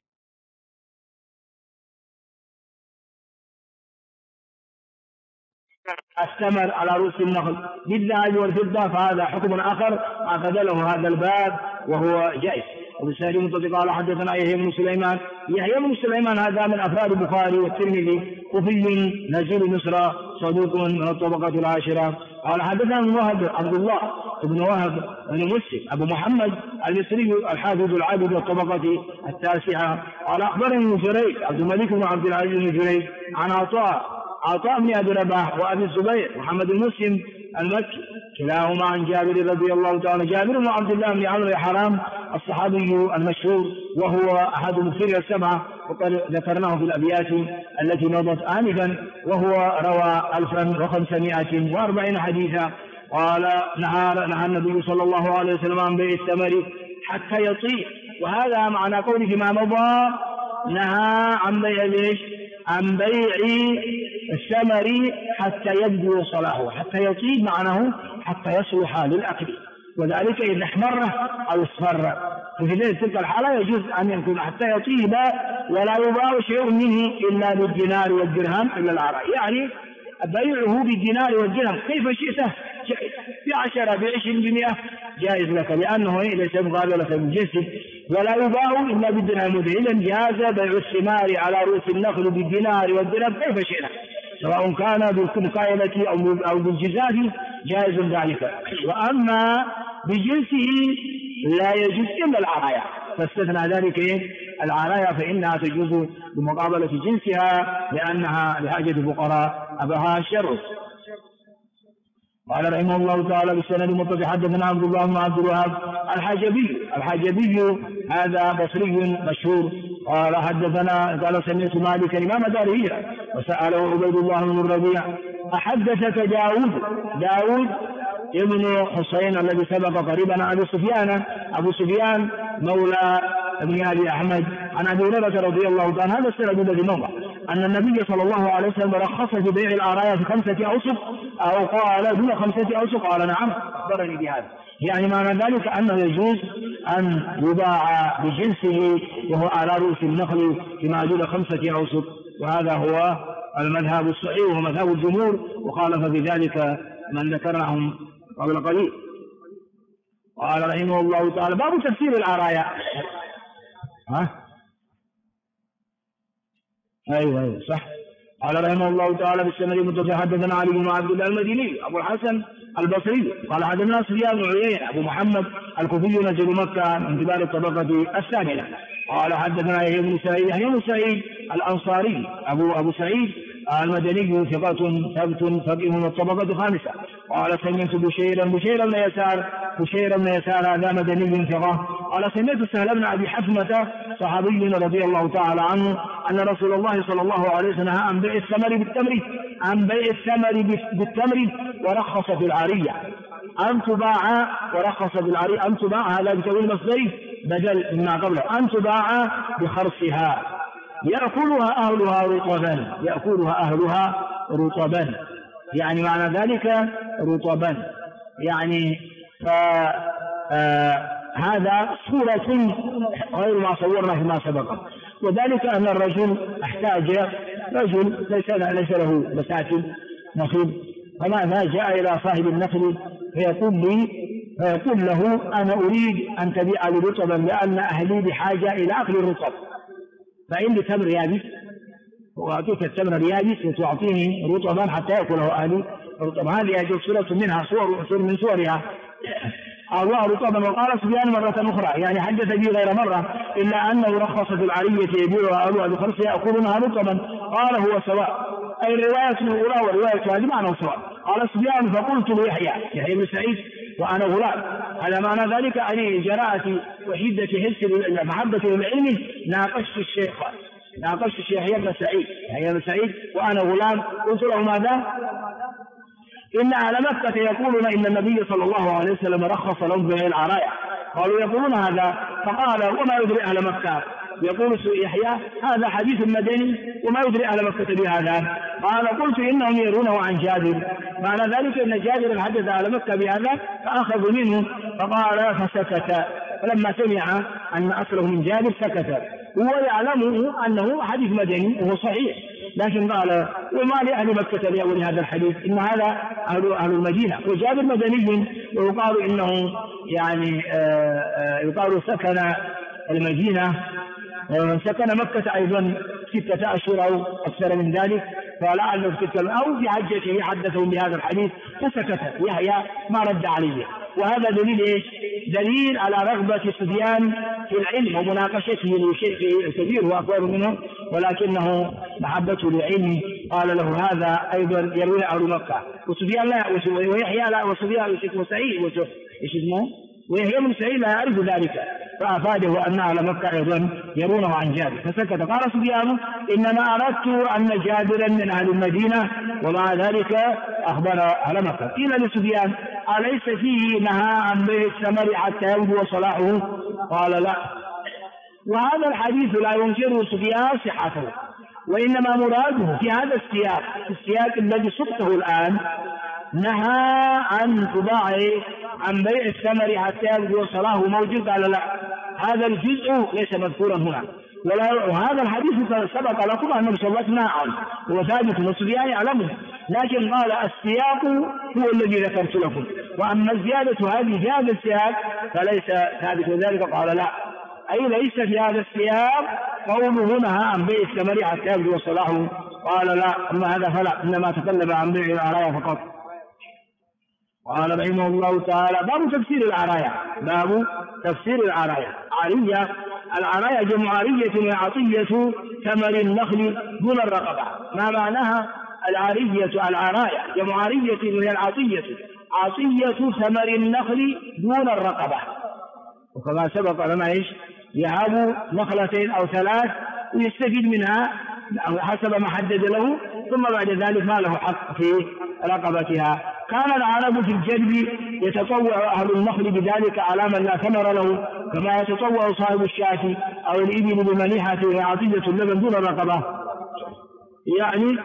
الثمر على رؤوس النخل بالذهب والفضة فهذا حكم آخر أخذ له هذا الباب وهو جائز. وبالسند المتصل قال حدثنا يحيى بن سليمان، يحيى بن سليمان هذا من أفراد البخاري والترمذي، كوفي نزيل مصر صدوق من الطبقة العاشرة. قال حدثنا وهب عبد الله بن وهب بن مسلم أبو محمد المصري الحافظ العابد والطبقة التاسعة. قال أخبرني جريج عبد الملك بن عبد العزيز بن جريج عن عطاء بن أبي رباح وأبي الزبير محمد المسلم المكي كلاهما عن جابر رضي الله تعالى، جابر بن عبد الله بن عمرو حرام الصحابي المشهور وهو أحد المكثرين السبعة، وقد ذكرناه في الأبيات التي مضت آنفا، وهو روى 1540 حديثا. قال نهى النبي صلى الله عليه وسلم عن بيع الثمر حتى يطيب، وهذا معنى قوله فيما مضى نهى عن بيع ليش؟ عن بيع الثمر حتى يبدو صلاحه، حتى يطيب معناه حتى يصلح للأكل، وذلك إذا احمر أو اصفر، وفي تلك الحالة يجوز أن يكون حتى يطيب ولا يباع شيء منه إلا بالدينار والدرهم إلا العراء، يعني بيعه بالدينار والدرهم كيف شئته جائز، ب10 ب20 ب100 جائز لك، لأنه ليس مقابلة من جنسه، ولا يباع إلا بالدرهم. إذا جاز بيع الثمار على رؤوس النخل بالدينار والدرهم كيف شئنا، سواء كان بالمكايلة أو بالجزاف جائز ذلك. وأما بجنسه لا يجوز إلا العرايا، فاستثنى ذلك العرايا فإنها تجوز بمقابلة جنسها لأنها لحاجة الفقراء أباها الشرع. قال رحمه الله تعالى بالسند المتصل حدثنا عبد الله بن عبد الوهاب الحجبي هذا بصري مشهور قال حدثنا قال سمعت مالك إمام دار الهجرة وسأله عبيد الله بن الربيع أحدثك داود ابن حسين الذي سبق قريبا أبو سفيان مولى بن أبي أحمد عن أبي هريرة رضي الله عنه، هذا السند الذي مضى، أن النبي صلى الله عليه وسلم رخص في بيع العرايا في 5 أوسق أو قال دون 5 أوسق. قال نعم أخبرني بهذا. يعني معنى ذلك أنه يجوز أن يباع بجنسه وهو على رؤوس النخل فيما دون 5 أوسق، وهذا هو المذهب الصحيح ومذهب الجمهور، وخالف بذلك من ذكرهم قبل قليل. قال رحمه الله تعالى باب تفسير العرايا. أيوة صح. قال رحمه الله تعالى بالسند المتصل حدثنا علي بن عبد الله المديني أبو الحسن البصري قال حدثنا سفيان بن عيينة أبو محمد الكوفي نزل مكة من كبار الطبقة الثامنة. قال حدثنا يحيى بن سعيد الأنصاري أبو سعيد المدني ثقة ثبت فقيه من الطبقة الخامسة. قال سمعت بشير بن يسار هذا مدني ثقة. قال سمعت سهل بن أبي حثمة صحابي رضي الله تعالى عنه أن رسول الله صلى الله عليه وسلم نهى عن بيع الثمر بالتمر ورخص في العارية أن تباع، ورخص في العارية أن تباع، هذا بتأويل مصدري بدل مما قبله، أن تباع بخرصها يأكلها أهلها رطبا، يعني معنى ذلك رطبا، يعني هذا صورة غير ما صورنا فيما سبق. وذلك أن الرجل احتاج، رجل ليس له بساتين نخيل، فماذا جاء إلى صاحب النخل فيقول له أنا أريد أن تبيع لي رطبا لأن أهلي بحاجة إلى أكل الرطب، فعندي تمر يابس وأعطيك التمر اليابس وتعطيني رطبا حتى يأكله أهلي رطبا. هذه يجب صورة منها صور من صورها الله رطبا. وقال سفيان مرة أخرى، يعني حدث به غير مرة، إلا أنه رخص في العرية يبيعها أهلها بخرص يأكلونها رطبا. قال هو سواء، أي الرواية الأولى والرواية هذه معنى سواء. قال سفيان فقلت ليحيى بن سعيد وأنا غلام، على معنى ذلك أن جراءة وحدة حس المحبة للعلم ناقشت الشيخ يحيى بن سعيد وأنا غلام، قلت له ماذا؟ إن أهل مكة يقولون إن النبي صلى الله عليه وسلم رخص لهم بيع العرايا. قالوا يقولون هذا، فقال وما يدري أهل مكة؟ يقول يحيى هذا حديث مدني وما يدري أهل مكة بهذا. قال قلت إنهم يرونه عن جابر، معنى ذلك أن جابر حدث أهل مكة بهذا فأخذوا منه. فقال فسكت، فلما سمع أن أصله من جابر سكت، هو يعلم أنه حديث مدني وهو صحيح، لكن قال وما لأهل مكة بأول هذا الحديث، إن هذا أهل المدينة، وجابر مدني ويقال إنه يعني يقال سكن المدينة ومن سكن مكة أيضا 6 أشهر أو أكثر من ذلك، فلعله أو في حجته حدثهم بهذا الحديث فسكت يحيى ما رد عليه. وهذا دليل إيش؟ دليل على رغبة سفيان في العلم ومناقشته لشيخ كبير وأكبر منه، ولكنه محبته للعلم قال له هذا أيضا يروي أهل مكة. وسفيان لا، ويحيى لا، وسفيان وسعيد ويحيى بن سعيد لا يعرف ذلك، فأفاده أن أهل مكة أيضا يرونه عن جابر فسكت. قال سفيان إنما أردت أن جابرا من أهل المدينة ومع ذلك أخبر أهل مكة. قيل لسفيان أليس فيه نهى عن بيع الثمر حتى يبدو صلاحه؟ قال لا. وهذا الحديث لا ينكره سفيان صحته، وإنما مراده في هذا السياق الذي صدته الآن نهى عن عن بيع الثمر حتى يبدو صلاحه موجود. قال لا، هذا الجزء ليس مذكورا هنا، وهذا الحديث سبق لكم أن النبي صلى الله عليه وسلم نهى عنه وثابت وسفيان يعلمه، لكن قال السياق هو الذي ذكرت لكم، وأما الزيادة هذه في هذا السياق فليس ثابت، وذلك قال لا، أي ليس في هذا السياق قوله نهى عن بيع الثمر حتى يبدو صلاحه. قال لا، أما هذا فلا، إنما تكلم عن بيع العرايا فقط. قال رحمه الله تعالى باب تفسير العرايا. العرايا جمع عارية وعطية ثمر النخل دون الرقبة. ما معناها العرايا جمع عارية وهي العطية، عطية ثمر النخل دون الرقبة. وكما سبق لما يهاب نخلتين أو 3 ويستفيد منها حسب ما حدد له، ثم بعد ذلك ما له حق في رقبتها. كان العرب في الجلب يتطوع أهل النخل بذلك على من لا ثمر له، كما يتطوع صاحب الشاة أو الإبل بمنيحة وهي عطية اللبن دون رقبة. يعني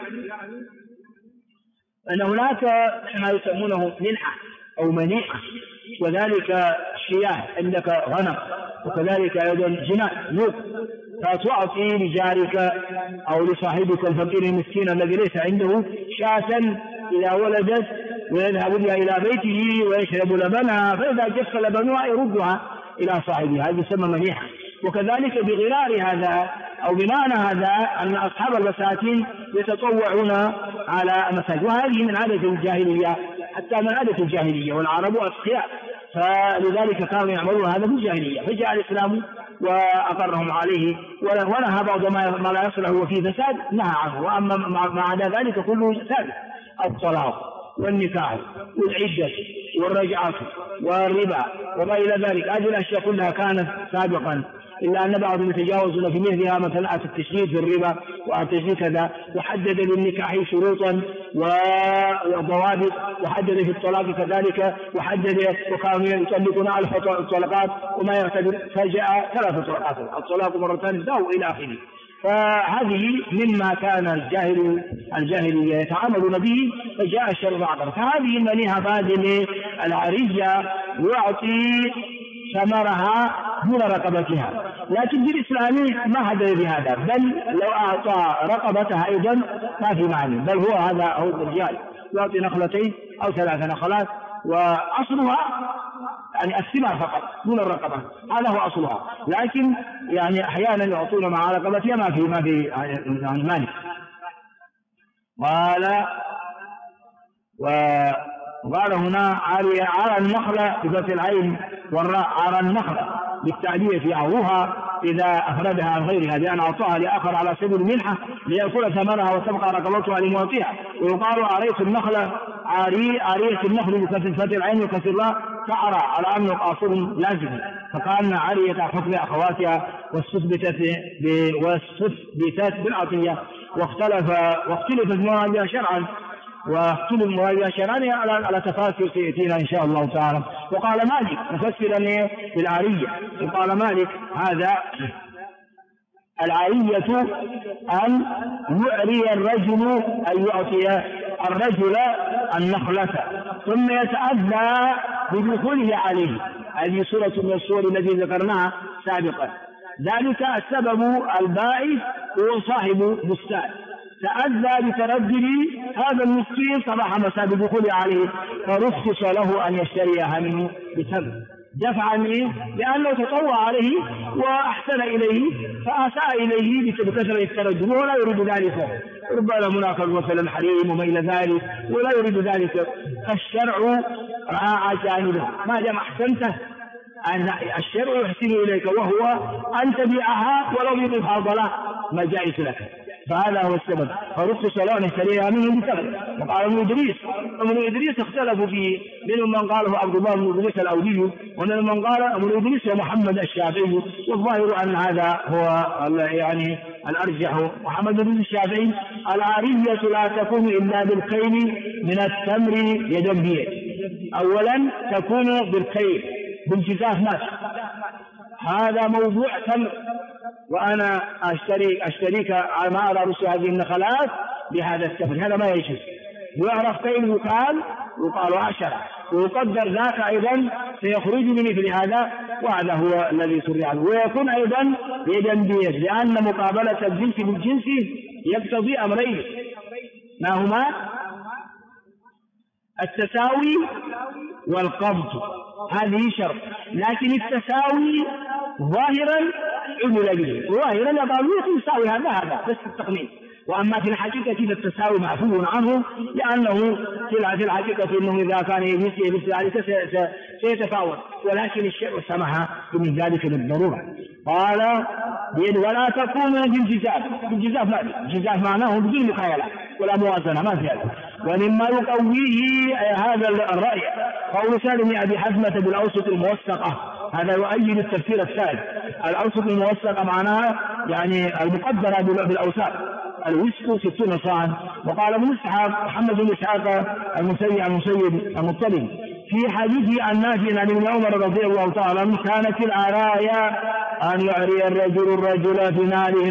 أن هناك ما يسمونه منحة أو منيحة، وذلك شياه عندك غنم، وكذلك أيضا جناح نوق، فتعطي لجارك أو لصاحبك الفقير المسكين الذي ليس عنده شاة إذا ولدت ويذهب بها إلى بيته ويشرب لبنها، فإذا جف لبنها يردها إلى صاحبها، هذه يسمى منيحة. وكذلك بغرار هذا أو بمعنى هذا أن أصحاب المساكين يتطوعون على المساجد، وهذه من عادة الجاهلية، حتى من عادة الجاهلية، والعرب أسخياء، فلذلك كانوا يعملون هذا في الجاهلية، فجاء الإسلام وأقرهم عليه ونهى بعض ما لا يصلح وفيه فساد نهى عنه، وأما ما عدا ذلك كله ثابت: الطلاق والنكاح والعدة والرجعة والربا وما إلى ذلك. هذه الأشياء كلها كانت سابقا، إلا أن بعضهم يتجاوزون في مثلها، مثلا أتى التشديد في الربا والتشديد كذا، وحدد للنكاح شروطا وضوابط، وحدد في الطلاق كذلك، وحدد وكانوا يطلقون على الطلقات وما يعتبر، فجاء 3 طلقات، الطلاق مرتان أو إلى آخره. فهذه مما كان الجاهلية يتعاملون به، فجاء الشرع بعد. فهذه المنيحة هذه العرية يعطي ثمرها دون رقبتها، لكن في الإسلام ما حدد بهذا، بل لو أعطى رقبتها أيضا ما في معنى، بل هو هذا هو الرجال يعطي نخلتين أو 3 نخلات، وأصلها يعني الثمار فقط دون الرقبة، هذا هو أصلها، لكن يعني أحيانا يعطون مع رقبتها ما في يعني مانع. وقال هنا عرى النخلة بفتح العين والراء، عرى النخلة بالتعدية عروها إذا أفردها عن غيرها، بأن أعطاها لآخر على سبيل المنحة ليأكل ثمرها وتبقى رقبتها لمعطيها. ويقال عرية النخلة عرية النخل بفتح العين وكسر الراء تعرى، على أنه قاصر لازم، فكان عرية حكم أخواتها واستثبتت بالعطية، واختلفت مواضيع شرعا، واختلف المواضيع شرعا على تفاصيل سيأتينا إن شاء الله تعالى. وقال مالك مفسرا بالعرية، وقال مالك هذا العرية أن يعري الرجل، أن يعطي الرجل النخلة ثم يتأذى بدخوله عليه. هذه صورة من الصور التي ذكرناها سابقا. ذلك السبب البائس هو صاحب بستان تأذى بتردد هذا المسكين صباح مساء بدخوله عليه، فرخص له أن يشتريها منه بثمن دفعا منه، لأنه تطوع عليه وأحسن إليه فأساء إليه بكثرة التردد، ولا يريد ذلك، ربما مناقض مثلا حريم وما إلى ذلك، ولا يريد ذلك. فالشرع راعى جانبه، ما دام أحسنته أن الشرع يحسن إليك، وهو أن تبيعها ولو بفاضلة ما جائز لك، فهذا هو السبب، فرخص له أن يشتريها منه بثمن. وقال ابن إدريس اختلفوا فيه، منهم من قاله عبد الله بن إدريس الأودي، ومنهم من قال ابن إدريس ومحمد الشافعي، والظاهر أن هذا هو يعني الأرجح. محمد بن الشافعي العارية لا تكون إلا بالكيل من التمر يدا بيد، أولا تكون بالكيل بالجزاف ماشي، هذا موضوع تمر، وأنا أشتريك ما أرى رسل هذه النخلات بهذا الثمن، هذا ما يجوز. ويعرف كيف يقال 10، ويقدر ذاك أيضا سيخرج من مثل هذا، وهذا هو الذي سرع له. ويكون أيضا يدا بيد، لأن مقابلة الجنس بالجنس يقتضي أمرين، ما هما؟ التساوي والقبض، هذه شرط. لكن التساوي ظاهرا عمل به، ظاهرا قالوا يساوي هذا بس التقنين، وأما في الحقيقة فالتساوي معفو عنه، لأنه في الحقيقة إنه إذا كان يمثل ذلك سيتفاوت، ولكن الشرع سمح من ذلك للضرورة. قال ولا تكون بالجزاف ما الجزاف معناه بدون مخايلة ولا موازنة، ما في هذا. ومما يقويه هذا الرأي قول سالم أبي حزمة بالأوسط الموثقة، هذا يؤيد التفسير الثالث. الأوسط الموثقة معناها يعني المقدرة بالأوساط، الوسك 60 صاعا. وقال ابن إسحاق محمد بن إسحاق المسيب المطلب في حديث عن نافع عن ابن عمر رضي الله تعالى عنه كانت العرايا أن يعري الرجل في ناله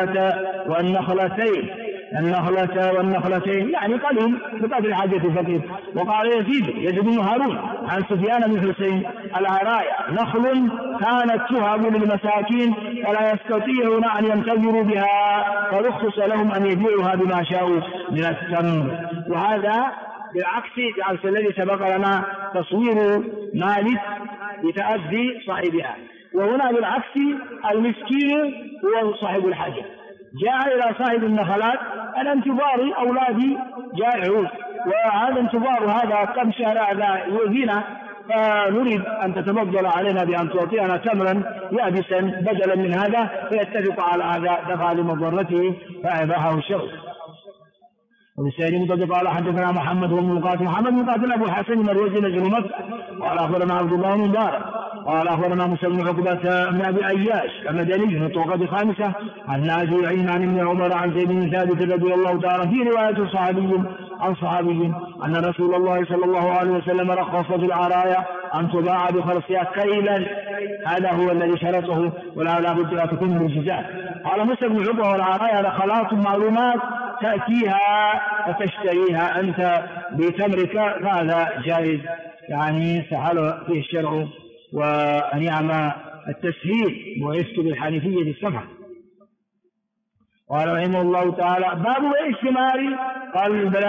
والنخلتين يعني قليل بقدر حاجة الفقير. وقال يزيد بن هارون عن سفيان بن حسين العرايا نخل كانت تهب للمساكين فلا يستطيعون أن ينتظروا بها فرخص لهم أن يبيعوها بما شاءوا من التمر. وهذا بالعكس الذي سبق لنا تصوير مالك لتأذي صاحبها، وهنا بالعكس المسكين هو صاحب الحاجة. جاء إلى صاحب النخلات الانتظار أولادي جائعون، وهذا انتظار هذا كم شهر هذا يؤذينا، فنريد أن تتفضل علينا بأن تعطينا تمرا يابسا بدلا من هذا، فيتفق على هذا دفع لمضرته فأباحه الشرع. وبالسائل مصدق قال حدثنا محمد بن مقاتل أبو الحسن المروزي نزل مكة قال أخبرنا عبد الله بن مبارك قال أخبرنا موسى بن عقبة بن أبي أياش المدني في الطرقة الخامسة عن نافع عن ابن عمر عن زيد بن ثابت رضي الله تعالى في رواية صحابي أن رسول الله صلى الله عليه وسلم رخص في العرايا أن تباع بخرصها كيلا، هذا هو الذي شرطه ولا بد أن تكون بالجزاء. قال موسى بن عقبة والعرايا لخلاط معلومات تأتيها فتشتريها أنت بتمرك، فهذا جائز يعني سهل فيه الشرع ونعم التسهيل ويفتي بالحنيفية السمحة. قال رحمه الله تعالى باب الثمار قبل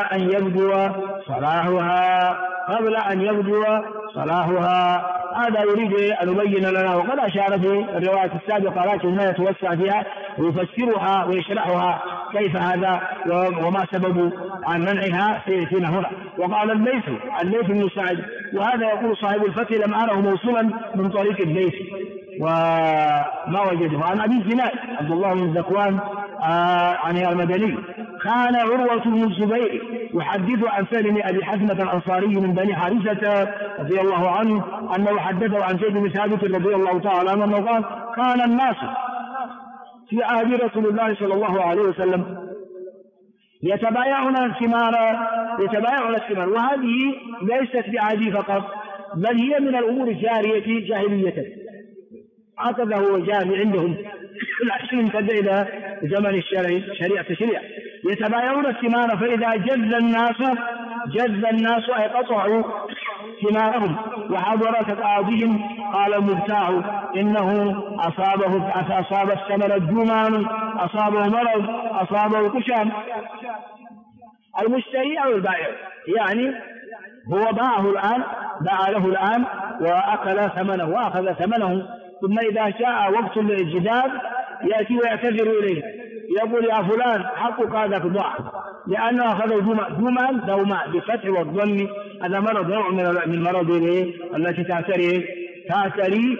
أن يبدو صلاحها هذا يريد أن يبين لنا، وقد أشار في الرواية السابقة لكن لا يتوسع فيها ويفسرها ويشرحها كيف هذا وما سبب عن منعها سيأتينا هنا. وقال الليث بن سعد، وهذا يقول صاحب الفتح لم أره موصولا من طريق الليث وما وجده. عن أبي الزناد عبد الله بن ذكوان عن المدني كان عروة بن الزبير يحدث عن سالم أبي حزمة الأنصاري من بني حارثة رضي الله عنه أنه حدثه عن زيد بن ثابت رضي الله تعالى عنه أنه قال كان الناس في عهد رسول الله صلى الله عليه وسلم يتبايعون الثمار، وهذه ليست بعهده فقط بل هي من الأمور الجارية جاهلية، هكذا هو جاري عندهم العشرين تبدأ إلى زمن الشريعة يتبايعون الثمار، فإذا جذ الناس أي قطعوا ثمارهم وحضر تقاضيهم قال المبتاع إنه أصاب الثمر الجمان، أصابه مرض، أصابه كشام. المشتري أو البائع يعني هو باع له الآن وأخذ ثمنه، ثم إذا شاء وقت الجداد يأتي ويعتذر إليه يقول يا فلان حقك هذا ضاع لأنه أخذ دوما بفتح والضم، هذا مرض نوع من المرض التي تعتري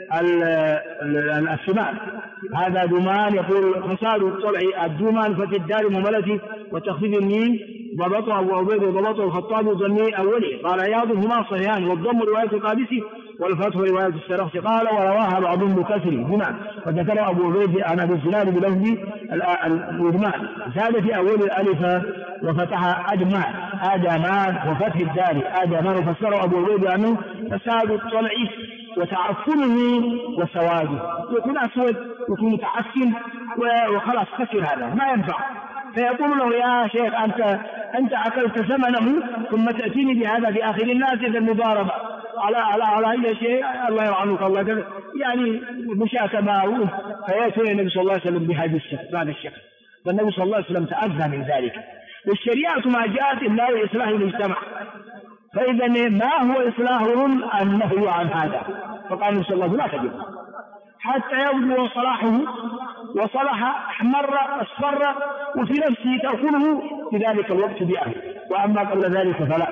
الثمار، هذا دومان. يقول فساد الطلع الدومان فتح الدار مملتي وتخفيف الميم ضبطه أبو عبيد وضبطه الخطاب وضمه أولي. قال عياض هما صحيحان والضم رواية القادسي والفتح رواية السرخسي. قال ورواها بعضهم بكسر هنا وذكر أبو عبيد عن أبي الزناد بلفظ الإدمان زاد في أول الألف وفتح أدمان وفتح الدار أدمان، وفسر أبو عبيد أنه فساد الطلع وتعفنه وسواده، يكون أسود يكون متعفن وخلاص خسر، هذا ما ينفع. فيقول له يا شيخ أنت أكلت ثمنه ثم تأتيني بهذا في آخر الناس في المضاربة على أي شيء، الله يرحمك الله يعني مشاكمة. فيأتي النبي صلى الله عليه وسلم بهذا الشكل، فالنبي صلى الله عليه وسلم تأذى من ذلك. والشريعة ما جاءت إلا لإصلاح المجتمع، فإذا ما هو إصلاح النهي عن هذا، فقال النبي صلى الله عليه وسلم لا تجب حتى يبدو صلاحه وصلح أحمر أصفر وفي نفسه تأكله في ذلك الوقت بأهله، وأما قبل ذلك فلا.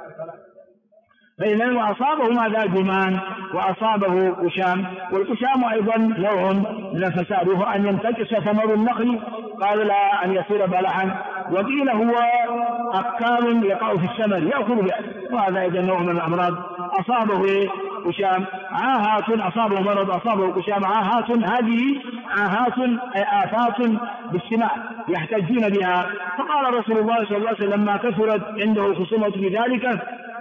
فإذا وأصابه ماذا جمان وأصابه قشام، والقشام أيضا نوع من الفساد وهو أن ينتكس ثمر النخل قال لا أن يصير بلحا، وقيل هو أكام يقع في الثمر يأكل به، وهذا أيضا نوع من الأمراض. أصابه قشام، عاهات أصابه مرض أصابه قشام، عاهات هذه عاهات آفات بالسماع يحتجون بها. فقال رسول الله صلى الله عليه وسلم لما كثرت عنده خصومة بذلك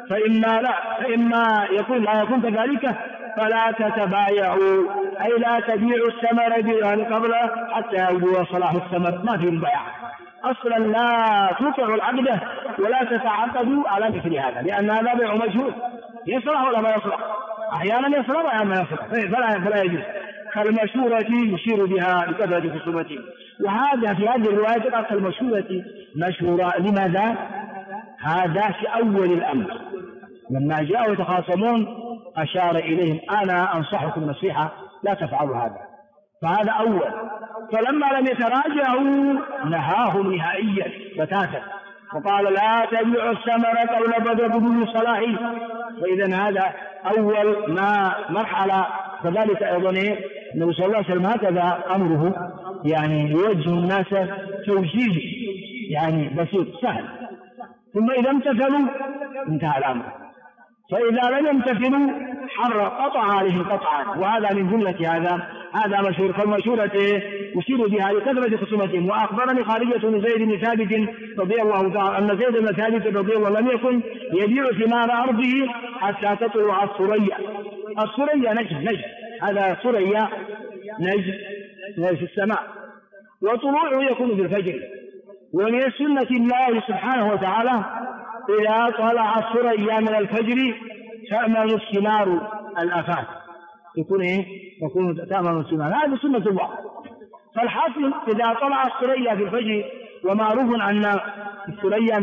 فإما يكون لا يكون كذلك فلا تتبايعوا، أي لا تبيعوا الثمر قبل حتى يبدو صلاح الثمر، ما في البيع أصلا، لا تطيعوا العقد ولا تتعاقدوا على مثل هذا، لأن هذا بيع مجهول يصلح ولا ما يصلح، أحيانا يصلح وأحيانا ما يصلح، فلا يجوز. كالمشورة يشير بها لكثرة خصومته. وهذا في هذه الرواية قال كالمشورة مشهورة. لماذا؟ هذا في أول الأمر لما جاءوا يتخاصمون أشار إليهم أنا أنصحكم نصيحة لا تفعلوا هذا، فهذا أول. فلما لم يتراجعوا نهاهم نهائيا بتاتا وقال لا تبيعوا الثمرة قبل بدء صلاحه. فإذا هذا أول ما مرحلة. كذلك أيضا النبي صلى الله عليه وسلم هكذا أمره، يعني يوجه الناس توجيه يعني بسيط سهل، ثم إذا امتثلوا انتهى الأمر، فإذا لم يمتثلوا قطع عليهم قطعا. وهذا من جملة هذا مشهور. فالمشورة يشير بها لكثرة خصومتهم. وأخبرني خارجة بن زيد بن ثابت رضي الله تعالى أن زيد بن ثابت رضي الله لم يكن يبيع ثمار أرضه حتى تطلع الثريا. الثريا نجم، هذا ثريا نجم في السماء، وطلوعه يكون في الفجر. ومن سنة الله سبحانه وتعالى إذا طلع الثريا من الفجر تأمن الثمار الآفات، يكون تأمن الثمار، هذه سنة الله. فالحاصل إذا طلع الثريا في الفجر، ومعروف أن الثريا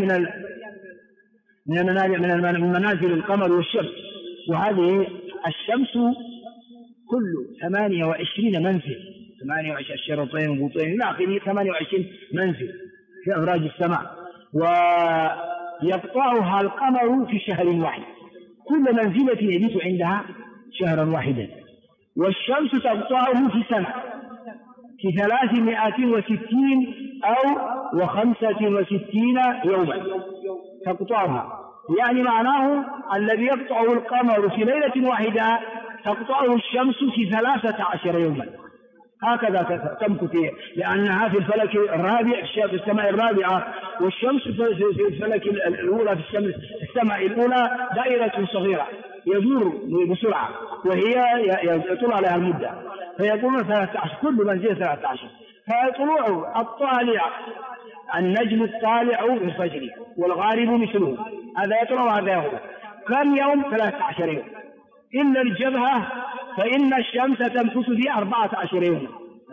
من منازل القمر والشمس، وهذه الشمس كل 28 منزل، 28 الشرطين وبطين إلى آخره، 28 منزل في أبراج السماء، ويقطعها القمر في شهر واحد، كل منزلة يبيت عندها شهرا واحدا. والشمس تقطعه في سنة في 360 أو 65 يوما تقطعها. يعني معناه الذي يقطعه القمر في ليلة واحدة تقطعه الشمس في 13 يوما، هكذا تمكث، لأنها في الفلك الرابع في السماء الرابعة، والشمس في الفلك الأولى في السماء الأولى دائرة صغيرة يدور بسرعة، وهي يطول عليها المدة، فيكون 13 كل منزل 13. فطلوع الطالع النجم الطالع في الفجر والغارب مثله، هذا يطلع هذا يغرب كم يوم؟ 13 يوم، إلا الجبهة فإن الشمس تمكث في 14 يوم.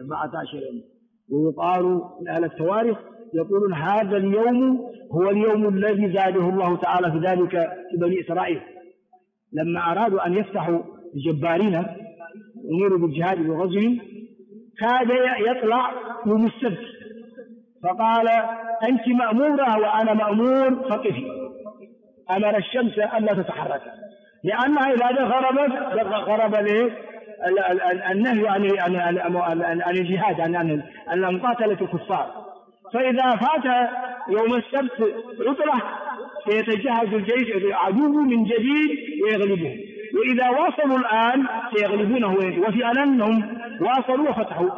ويقال أهل التواريخ يقولون هذا اليوم هو اليوم الذي زاده الله تعالى في ذلك في بني إسرائيل، لما أرادوا أن يفتحوا الجبارين أميروا بالجهاد بغزوهم، كاد يطلع يوم السبت، فقال أنت مأمورة وأنا مأمور فقفي، أمر الشمس أن لا تتحرك، لأنها إذا غرب النهي عن الجهاد عن مقاتلة الكفار. فإذا فات يوم السبت عطلة سيتجهز الجيش عدو من جديد ويغلبه، وإذا واصلوا الآن سيغلبونه، وفعلا أنهم واصلوا وفتحوا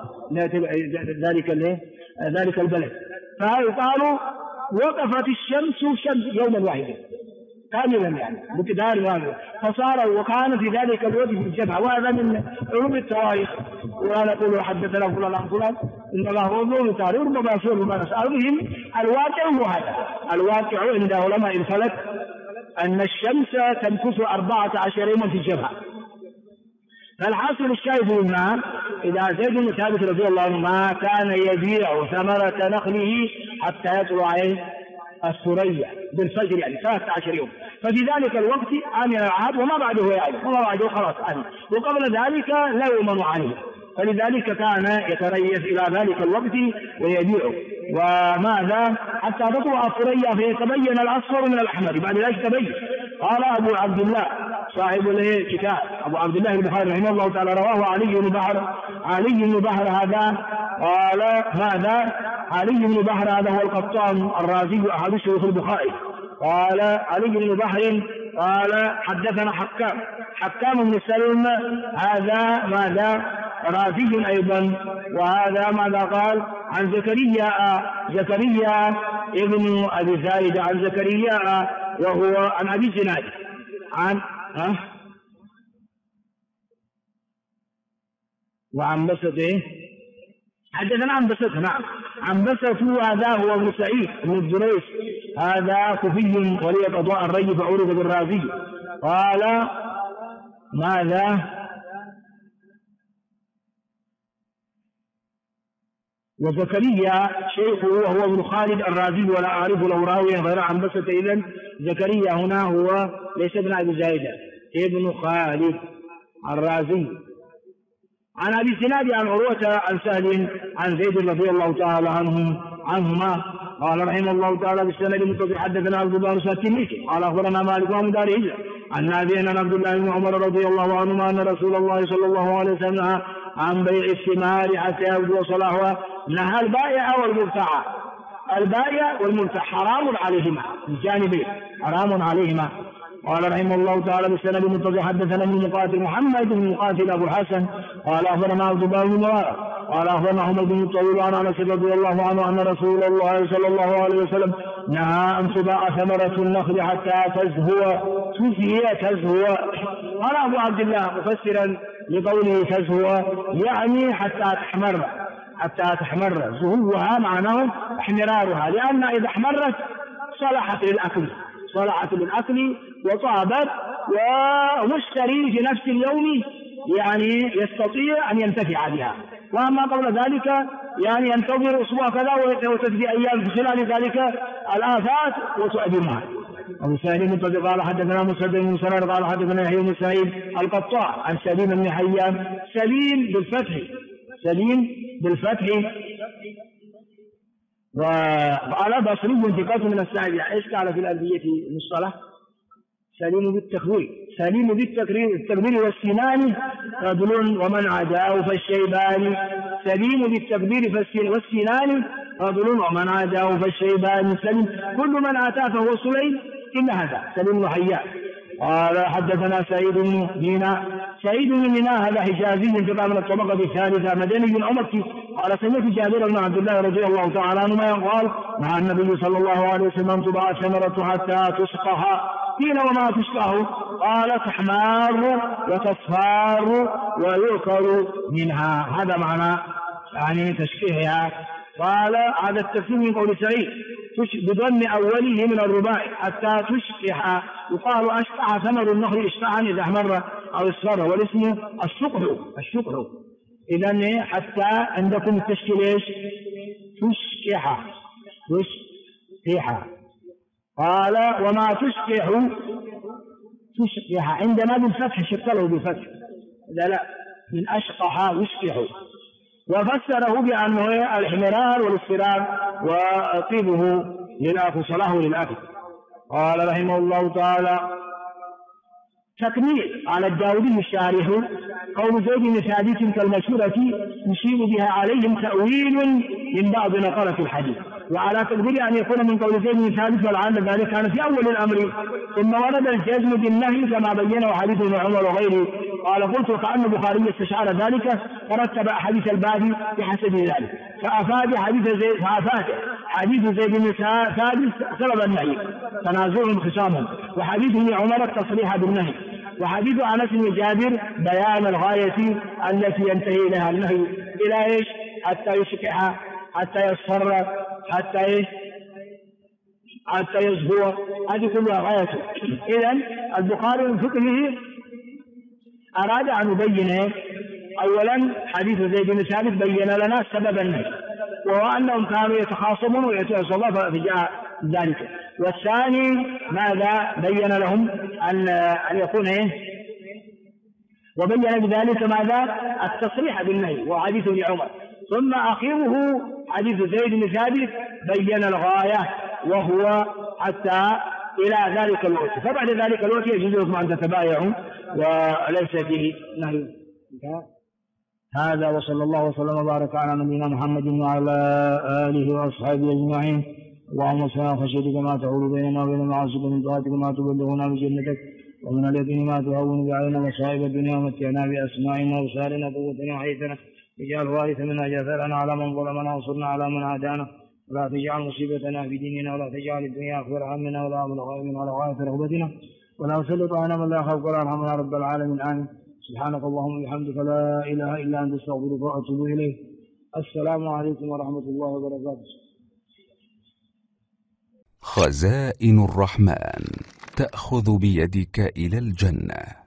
ذلك البلد. فقالوا وقفت الشمس يوما واحدا كاملا، يعني بقدار واحد، فصار وكان في ذلك الوقت في الجبهة. وهذا من علوم التواريخ، ولا نقول حدثنا فلان عن فلان، إنما هو علوم التاريخ، ربما يصير ما نسأل بهم. الواقع هو هذا، الواقع عند علماء الفلك أن الشمس تمكث 14 يوما في الجبهة. فالحاصل الشاهد هنا إذا زيد بن ثابت رضي الله عنه ما كان يبيع ثمرة نخله حتى يطلع عليه الثريا بالفجر، يعني 13 يوم، ففي ذلك الوقت آمن العهد وما بعده يعلم، وما بعده خلاص آمن، وقبل ذلك لا يؤمن عليه، فلذلك كان يتريث إلى ذلك الوقت ويبيعه. وماذا؟ حتى تطلع الثريا فيتبين الأصفر من الأحمر، بعد ذلك تبين. قال أبو عبد الله صاحب الكتاب أبو عبد الله البخاري رحمه الله تعالى رواه علي بن بحر هذا، قال ماذا؟ علي بن بحر هذا هو القطان الرازي أحد شيوخ البخاري. قال علي بن بحر قال حدثنا حكام بن سلم هذا ماذا رازي أيضا، وهذا ماذا قال عن زكريا ابن أبي زايد عن زكريا وهو عن أبي الزناد عن وعن بسطه حدثنا عن بسطه. نعم عن بسطه هذا هو ابن سعيد بن الدريس، هذا كوفي ولي قضاء الري فعرف بالرازي. قال ماذا وزكريا شيخه وهو ابن خالد الرازي ولا أعرف لو راوي غير عن بسطه. إذن زكريا هنا هو ليس ابن أبي زايدة، ابن خالد الرازي. عن أبي الزناد عن عروة عن سهل عن زيد رضي الله تعالى عنهما قال رحمه الله تعالى بالسند المتصل حدثنا عبد الله التنيسي قال أخبرنا مالك وابن دار هجرة عن نافع عن عبد الله بن عمر رضي الله عنهما أن رسول الله صلى الله عليه وسلم نهى عن بيع الثمار حتى يبدو صلاحها. نهى البائع والمبتاع حرام عليهما الجانبين، حرام عليهما. قال رحمه الله تعالى بالسند المتصل حدثنا ابن مقاتل محمد بن مقاتل ابو الحسن قال اخبرنا عبد الله بن مبارك قال اخبرنا احمد بن الطويل عن انس رضي الله عنه ان رسول الله صلى الله عليه وسلم نهى ان تباع ثمرة النخل حتى تزهو. قال ابو عبد الله مفسرا لقوله تزهو يعني حتى تحمر زهوها معناه احمرارها، لان اذا احمرت صلحت للأكل وطابت، ومشتري في نفس اليوم يعني يستطيع أن ينتفع بها. وأما قبل ذلك يعني ينتظر أسبوع كذا وتجري أيام في خلال ذلك الآفات وتؤدمها. أبو سعيد المنتظر قال حدثنا مسدد بن مسرر قال حدثنا يحيى بن سعيد القطاع عن سليم بن حيان. سليم بالفتح وقال بصري انتقاص من السعد. ايش قال في الألفية المصطلح؟ سليم بالتكبير والسنان رجل ومن عداه فالشيبان. سليم بالتكبير والسنان رجل ومن عداه فالشيبان. سليم كل من أتاه فهو سليم إلا هذا سليم بن حيان. قال حدثنا سعيد بن ميناء هذا حجازي انتقى من الطبقة الثالثة مدني بن عمر. قال سمعت جابر بن عبد الله رضي الله تعالى عنهما قال مع النبي صلى الله عليه وسلم تباع الثمرة حتى تسقها. قيل وما تسقه؟ قال تحمار وتصفار ويؤكل منها. هذا معنى يعني تشكيهها. قال هذا التفسير من قول سعيد بضم أوله من الرباع حتى تشقح. يقال أشقح ثمر النخل إشقاحا إذا احمر أو اصفر، والاسم الشقح. إذن حتى عندكم التشكيل إيش؟ تشقح. قال وما تشقح عندنا بالفتح شكله بالفتح، لا من أشقح يشقح. وفسره بأنه الحمرار والاصفرار وطيبه صلاحه للأكل. قال رحمه الله تعالى تكميل على الداودي الشارح قول زيد بن ثابت كالمشهورة يشير بها عليهم تأويل من بعض نقلة الحديث، وعلى تقدير أن يكون من قول زيد بن ثابت ولعل ذلك كان في أول الأمر، ثم ورد الجزم بالنهي كما بينه حديث ابن عمر وغيره. قال قلت كأن البخاري استشعر ذلك فرتب حديث الباب بحسب ذلك، فأفاد حديث زيد بن ثابت سبب النهي تنازعهم خصامهم، وحديث ابن عمر التصريح بالنهي، وحديث أنس بن جابر بيان الغاية التي ينتهي لها النهي إلى إيش؟ حتى يشقح، حتى يصفر، حتى يزهو. هذه كلها غايته. إذن البخاري من فقهه أراد أن يبين أولا حديث زيد بن ثابت بين لنا سبب النهي، وهو أنهم كانوا يتخاصمون ويتعصبون فجاء ذلك. والثاني ماذا بين لهم أن يكون وبين بذلك ماذا التصريح بالنهي وحديث ابن عمر. ثم أخيره حديث زيد بن ثابت بين الغاية وهو حتى إلى ذلك الوقت، فبعد ذلك الوقت يجوز لكم أن تتبايعوا وليس فيه نهي. هذا وصلى الله وسلم وبارك على نبينا محمد وعلى آله وأصحابه أجمعين. اللهم اسألنا خشيتك ما تحول بيننا وبين معاصيك، من طاعتك ما تبلغنا بجنتك، ومن اليقين ما تهون علينا مصائب الدنيا، ومتعنا بأسمائنا وأبصارنا وقوتنا وحيثنا، اجعل الوارث منا، جثرنا على من ظلمنا، وانصرنا على من عادانا، ولا تجعل مصيبتنا في ديننا، ولا تجعل الدنيا أكبر همنا، ولا مبلغ علمنا، ولا غاية رغبتنا، ولا تسلط علينا من لا يخافك ولا يرحمنا، رب العالمين، آمين. سبحانك اللهم وبحمدك، لا إله إلا أنت، استغفرك وأتوب إليك. السلام عليكم ورحمة الله وبركاته. خزائن الرحمن تأخذ بيدك إلى الجنة.